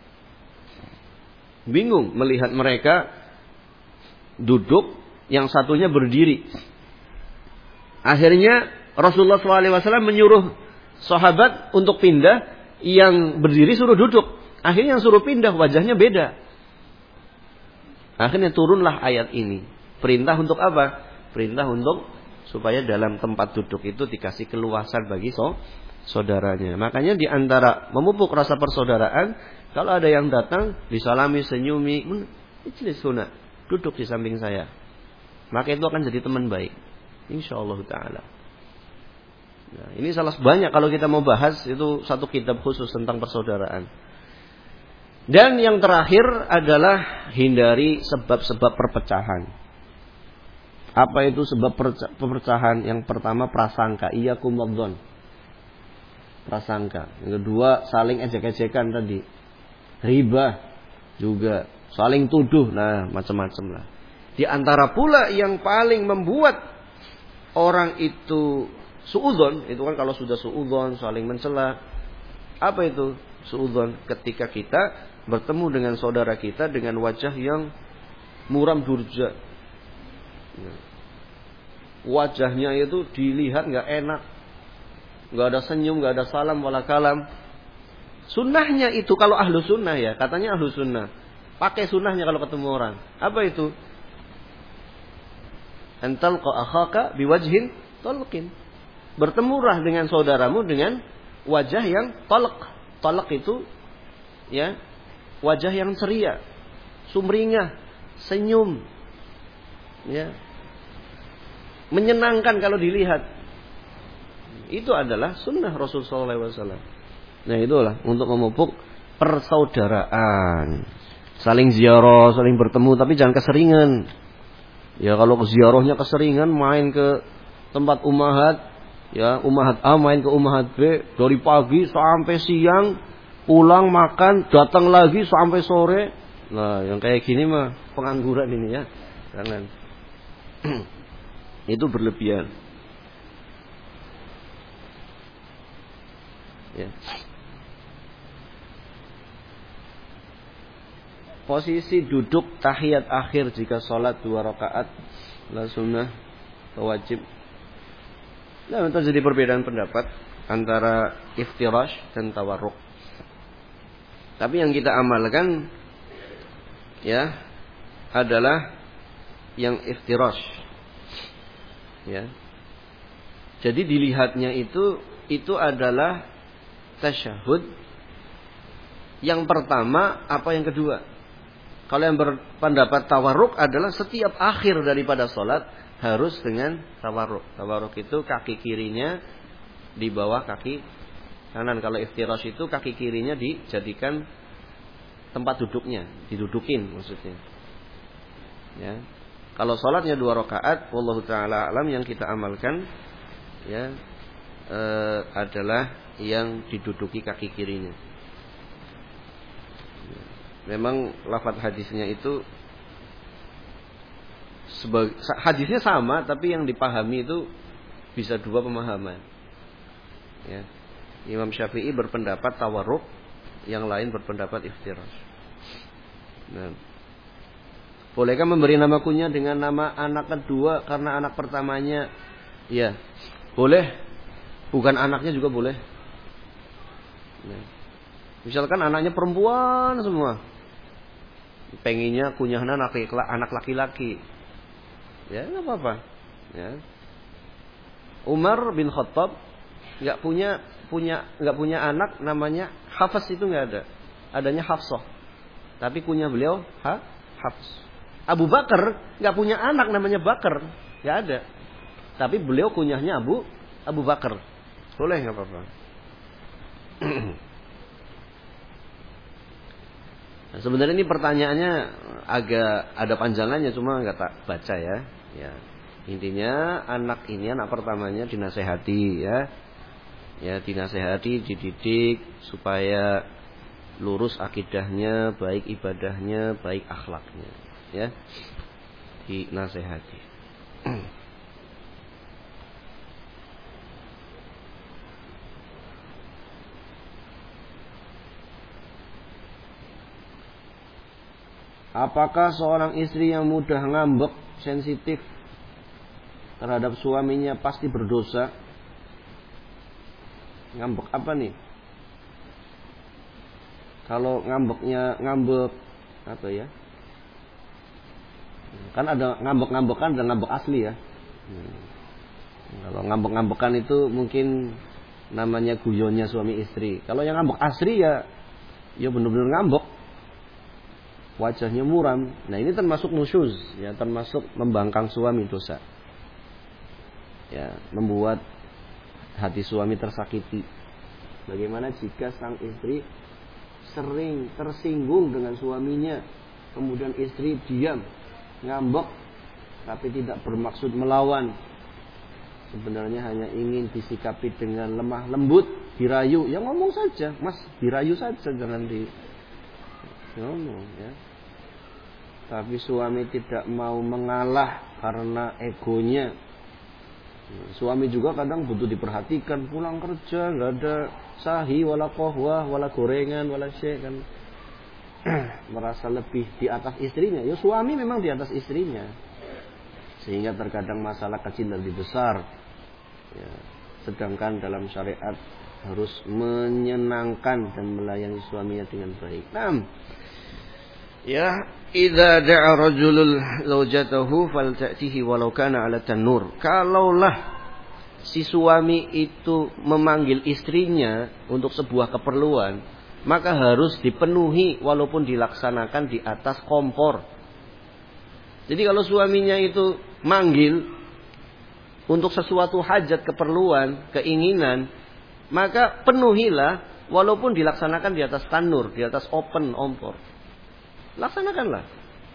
bingung melihat mereka duduk, yang satunya berdiri. Akhirnya Rasulullah SAW menyuruh sahabat untuk pindah, yang berdiri suruh duduk. Akhirnya yang suruh pindah wajahnya beda. Akhirnya turunlah ayat ini. Perintah untuk apa? Perintah untuk supaya dalam tempat duduk itu dikasih keluasan bagi saudaranya. Makanya di antara memupuk rasa persaudaraan, kalau ada yang datang disalami, senyumi, ijlis huna, duduk di samping saya. Maka itu akan jadi teman baik, insyaallah taala. Nah, ini salah banyak kalau kita mau bahas itu satu kitab khusus tentang persaudaraan. Dan yang terakhir adalah hindari sebab-sebab perpecahan. Apa itu sebab perpecahan? Yang pertama prasangka, iyyakum wadzon. Prasangka. Yang kedua saling ejek-ejekan tadi. Riba juga, saling tuduh, nah macam-macam lah. Di antara pula yang paling membuat orang itu suudzon, itu kan kalau sudah suudzon saling mencela. Apa itu suudzon? Ketika kita bertemu dengan saudara kita dengan wajah yang muram durja. Wajahnya itu dilihat nggak enak, nggak ada senyum, nggak ada salam wala kalam. Sunnahnya itu kalau ahlu sunnah ya, katanya ahlu sunnah, pakai sunnahnya kalau ketemu orang. Apa itu? Antal akhaka biwajhin talqin. Bertemulah dengan saudaramu dengan wajah yang talq. Talq itu ya wajah yang ceria, sumringah, senyum, ya, menyenangkan kalau dilihat. Itu adalah sunnah Rasulullah SAW. Nah itulah untuk memupuk persaudaraan, saling ziarah, saling bertemu, tapi jangan keseringan. Ya kalau ziarahnya keseringan, main ke tempat ummahat, ya ummahat A main ke ummahat B dari pagi sampai siang. Pulang makan, datang lagi sampai sore. Nah, yang kayak gini mah pengangguran ini ya. Jangan. Itu berlebihan. Ya. Posisi duduk tahiyat akhir jika sholat 2 rakaat la sunnah atau wajib. Nah, terjadi perbedaan pendapat antara iftirash dan tawarruk. Tapi yang kita amalkan ya adalah yang iftirash. Ya. Jadi dilihatnya itu adalah tasyahud yang pertama apa yang kedua. Kalau yang berpendapat tawarruk adalah setiap akhir daripada sholat harus dengan tawarruk. Tawarruk itu kaki kirinya di bawah kaki kanan. Kalau iftirash itu kaki kirinya dijadikan tempat duduknya, didudukin maksudnya. Ya. Kalau salatnya 2 rakaat, wallahu taala alam, yang kita amalkan ya adalah yang diduduki kaki kirinya. Memang lafaz hadisnya itu hadisnya sama, tapi yang dipahami itu bisa 2 pemahaman. Ya. Imam Syafi'i berpendapat tawarruk, yang lain berpendapat iftirash. Nah, bolehkah memberi nama kunyah dengan nama anak kedua karena anak pertamanya? Ya, boleh. Bukan anaknya juga boleh. Nah, misalkan anaknya perempuan semua, pengennya kunyahnya anak laki-laki, ya nggak apa-apa. Ya. Umar bin Khattab nggak punya anak namanya Hafs, itu nggak ada. Adanya Hafsah. Tapi kunyah beliau Hafs. Abu Bakar nggak punya anak namanya Bakar, nggak ada. tapi beliau kunyahnya Abu Bakar. Boleh nggak apa-apa. Nah, sebenarnya ini pertanyaannya agak ada panjangannya, cuma nggak tak baca ya. Ya, intinya anak ini anak pertamanya dinasehati ya, dinasehati, dididik supaya lurus akidahnya, baik ibadahnya, baik akhlaknya, ya, dinasehati. Apakah seorang istri yang mudah ngambek, sensitif terhadap suaminya pasti berdosa? Ngambek apa nih? Kalau ngambek apa ya? Kan ada ngambek-ngambekan dan ngambek asli ya. Kalau ngambek-ngambekan itu mungkin namanya guyonnya suami istri. Kalau yang ngambek asli ya benar-benar ngambek. Wajahnya muram. Nah, ini termasuk nusyuz, ya, termasuk membangkang suami, dosa. Ya, membuat hati suami tersakiti. Bagaimana jika sang istri sering tersinggung dengan suaminya, kemudian istri diam, ngambek, tapi tidak bermaksud melawan. Sebenarnya hanya ingin disikapi dengan lemah lembut, dirayu. Ya ngomong saja, Mas, dirayu saja, jangan ngomong ya. Tapi suami tidak mau mengalah karena egonya. Suami juga kadang butuh diperhatikan, pulang kerja nggak ada sahi wala qahwah wala gorengan wala syai kan. Merasa lebih di atas istrinya. Ya suami memang di atas istrinya. Sehingga terkadang masalah kecil lebih besar. Ya, sedangkan dalam syariat harus menyenangkan dan melayani suaminya dengan baik. Ya, idza da'a rajulul zawjatahu falta'tihi walau kana 'ala tanur. Kalaulah si suami itu memanggil istrinya untuk sebuah keperluan, maka harus dipenuhi walaupun dilaksanakan di atas kompor. Jadi kalau suaminya itu manggil untuk sesuatu hajat, keperluan, keinginan, maka penuhilah walaupun dilaksanakan di atas tanur, di atas open kompor. Laksanakanlah.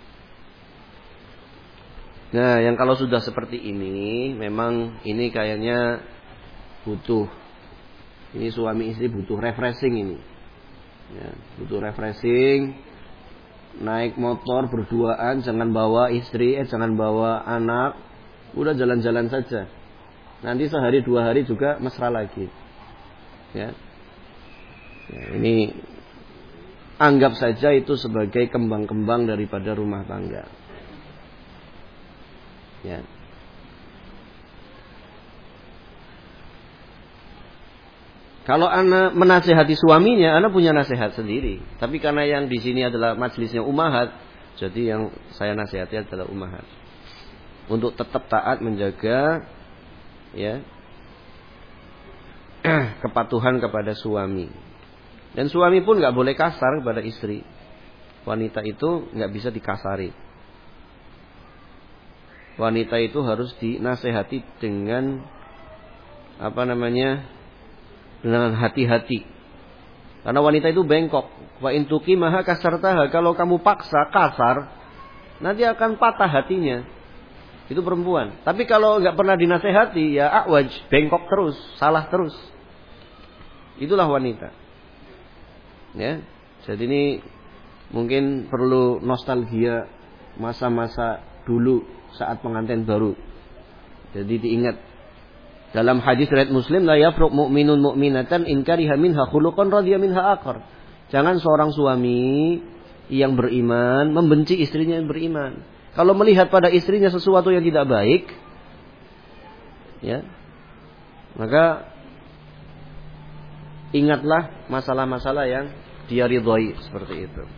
Nah, yang kalau sudah seperti ini, memang ini kayaknya butuh. Ini suami istri butuh refreshing ini. Ya, butuh refreshing. Naik motor berduaan, jangan bawa istri, jangan bawa anak. Udah jalan-jalan saja. Nanti sehari 2 hari juga mesra lagi. Ya. Ya, ini anggap saja itu sebagai kembang-kembang daripada rumah tangga. Ya. Kalau anak menasehati suaminya, anak punya nasihat sendiri. Tapi karena yang di sini adalah majelisnya ummahat, jadi yang saya nasihati adalah ummahat. Untuk tetap taat menjaga ya kepatuhan kepada suami. Dan suami pun nggak boleh kasar kepada istri. Wanita itu nggak bisa dikasari. Wanita itu harus dinasehati dengan dengan hati-hati. Karena wanita itu bengkok. Wa in tuqimaha kasartaha. Kalau kamu paksa kasar, nanti akan patah hatinya. Itu perempuan. Tapi kalau nggak pernah dinasehati, ya awaj, bengkok terus, salah terus. Itulah wanita. Ya, jadi ini mungkin perlu nostalgia masa-masa dulu saat pengantin baru. Jadi diingat dalam hadis riwayat Muslim, la yafruq mu'minun mu'minatan in kariha minha khuluqan radiya minha akhar. Jangan seorang suami yang beriman membenci istrinya yang beriman. Kalau melihat pada istrinya sesuatu yang tidak baik, ya, maka ingatlah masalah-masalah yang dia ridhoi seperti itu.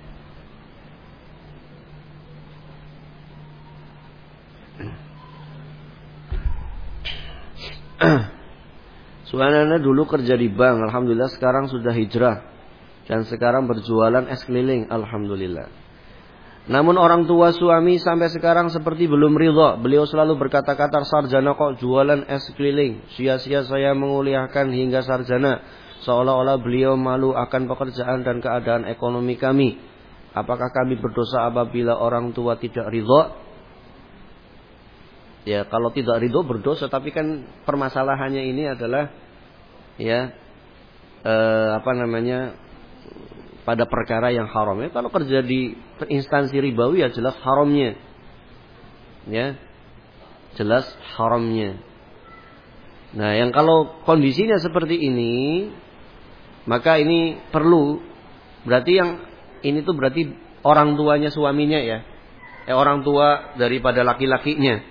Subhanallah, dulu kerja di bank, alhamdulillah sekarang sudah hijrah dan sekarang berjualan es keliling, alhamdulillah. Namun orang tua suami sampai sekarang seperti belum ridha. Beliau selalu berkata-kata, sarjana kok jualan es keliling. Sia-sia saya menguliahkan hingga sarjana. Seolah-olah beliau malu akan pekerjaan dan keadaan ekonomi kami. Apakah kami berdosa apabila orang tua tidak ridha? Ya, kalau tidak ridha berdosa. Tapi kan permasalahannya ini adalah ya pada perkara yang haram. Ya, kalau kerja di instansi ribawi ya jelas haramnya. Ya. Jelas haramnya. Nah, yang kalau kondisinya seperti ini, maka ini perlu berarti yang ini tuh berarti orang tuanya suaminya ya. Orang tua daripada laki-lakinya.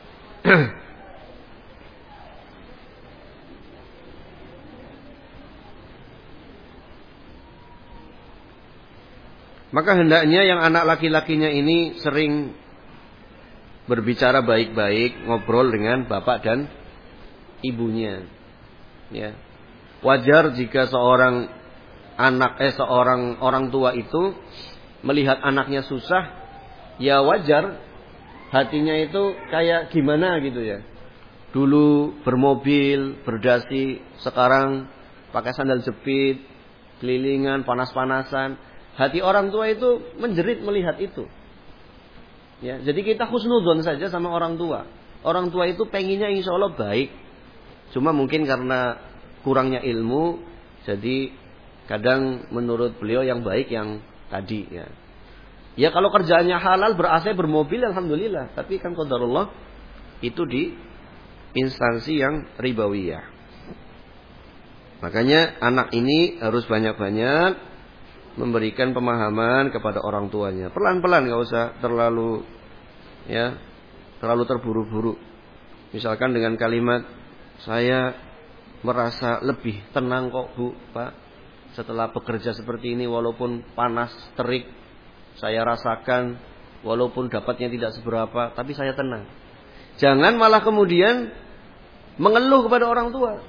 Maka hendaknya yang anak laki-lakinya ini sering berbicara baik-baik, ngobrol dengan bapak dan ibunya. Ya. Wajar jika seorang orang tua itu melihat anaknya susah, ya wajar hatinya itu kayak gimana gitu ya. Dulu bermobil, berdasi, sekarang pakai sandal jepit, kelilingan, panas-panasan. Hati orang tua itu menjerit melihat itu. Ya, jadi kita husnudzon saja sama orang tua. Orang tua itu pengennya insya Allah baik. Cuma mungkin karena kurangnya ilmu, jadi kadang menurut beliau yang baik yang tadi. Ya, ya kalau kerjaannya halal, ber-AC, bermobil, alhamdulillah. Tapi kan qadarullah itu di instansi yang ribawiyah. Makanya anak ini harus banyak-banyak memberikan pemahaman kepada orang tuanya. Pelan-pelan, nggak usah terlalu terburu-buru. Misalkan dengan kalimat, saya merasa lebih tenang kok Bu, Pak. Setelah bekerja seperti ini, walaupun panas, terik, saya rasakan, walaupun dapatnya tidak seberapa, tapi saya tenang. Jangan malah kemudian mengeluh kepada orang tua.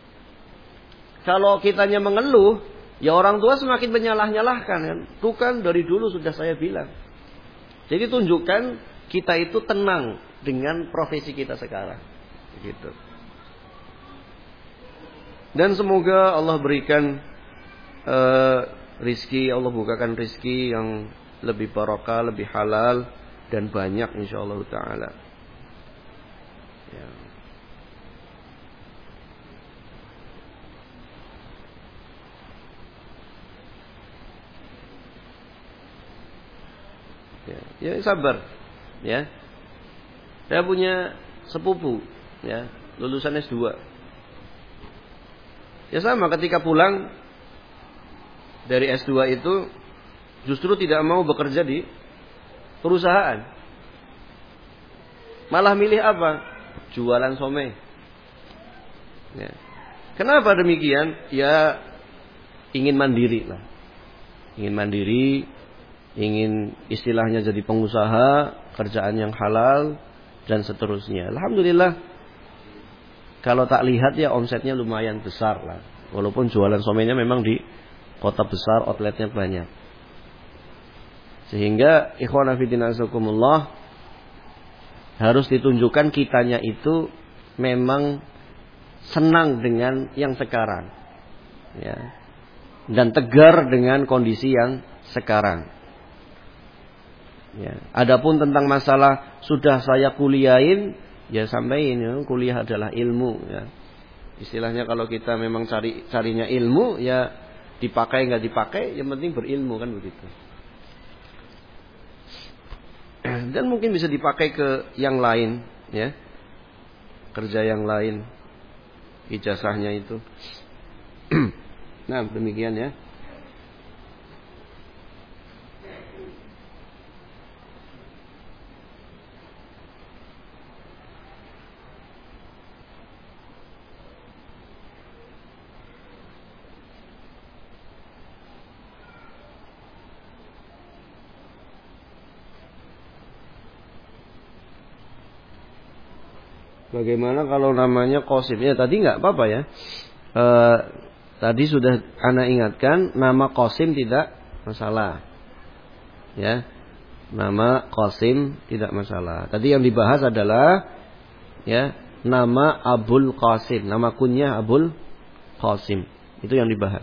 Kalau kitanya mengeluh, ya orang tua semakin menyalah-nyalahkan kan. Itu kan dari dulu sudah saya bilang. Jadi tunjukkan kita itu tenang dengan profesi kita sekarang. Gitu. Dan semoga Allah berikan rizki, Allah bukakan rizki yang lebih barokah, lebih halal dan banyak insyaallah taala. Ya. Ya sabar, ya. Saya punya sepupu, ya, lulusan S2. Ya sama, ketika pulang dari S2 itu justru tidak mau bekerja di perusahaan. Malah milih apa? Jualan somai. Ya. Kenapa demikian? Ya ingin mandiri lah. Ingin mandiri, ingin istilahnya jadi pengusaha, kerjaan yang halal dan seterusnya. Alhamdulillah kalau tak lihat ya omsetnya lumayan besar lah. Walaupun jualan somainya memang di kota besar, outletnya banyak. Sehingga ikhwana fillah azakumullah harus ditunjukkan kitanya itu memang senang dengan yang sekarang. Ya. Dan tegar dengan kondisi yang sekarang. Ya. Adapun tentang masalah sudah saya kuliahin, ya sampaikan ya, kuliah adalah ilmu. Ya. Istilahnya kalau kita memang carinya ilmu, ya dipakai nggak dipakai, yang penting berilmu kan begitu. Dan mungkin bisa dipakai ke yang lain, ya, kerja yang lain, ijazahnya itu. Nah demikian ya. Bagaimana kalau namanya Qasim? Ya tadi nggak apa-apa ya. Tadi sudah ana ingatkan nama Qasim tidak masalah. Ya. Nama Qasim tidak masalah. Tadi yang dibahas adalah ya, nama Abul Qasim, nama kunyah Abul Qasim. Itu yang dibahas.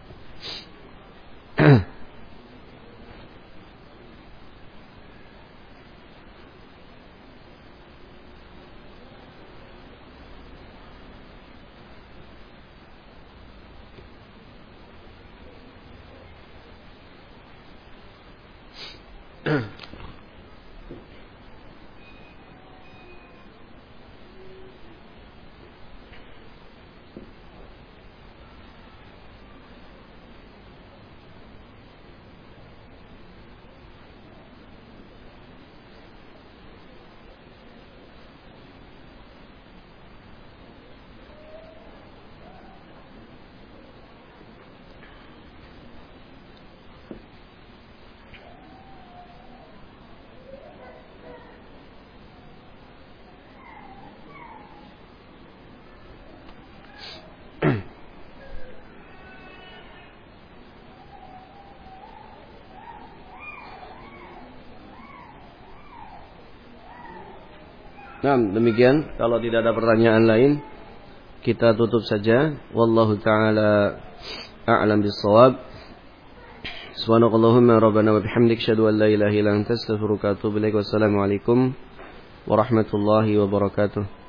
Nah, demikian. Kalau tidak ada pertanyaan lain, kita tutup saja. Wallahu ta'ala a'lam bis-shawab. Subhanakallahumma rabbana wa bihamdik asyhadu an la ilaha illa anta astaghfiruka wa atubu ilaik. Wassalamu alaikum warahmatullahi wabarakatuh.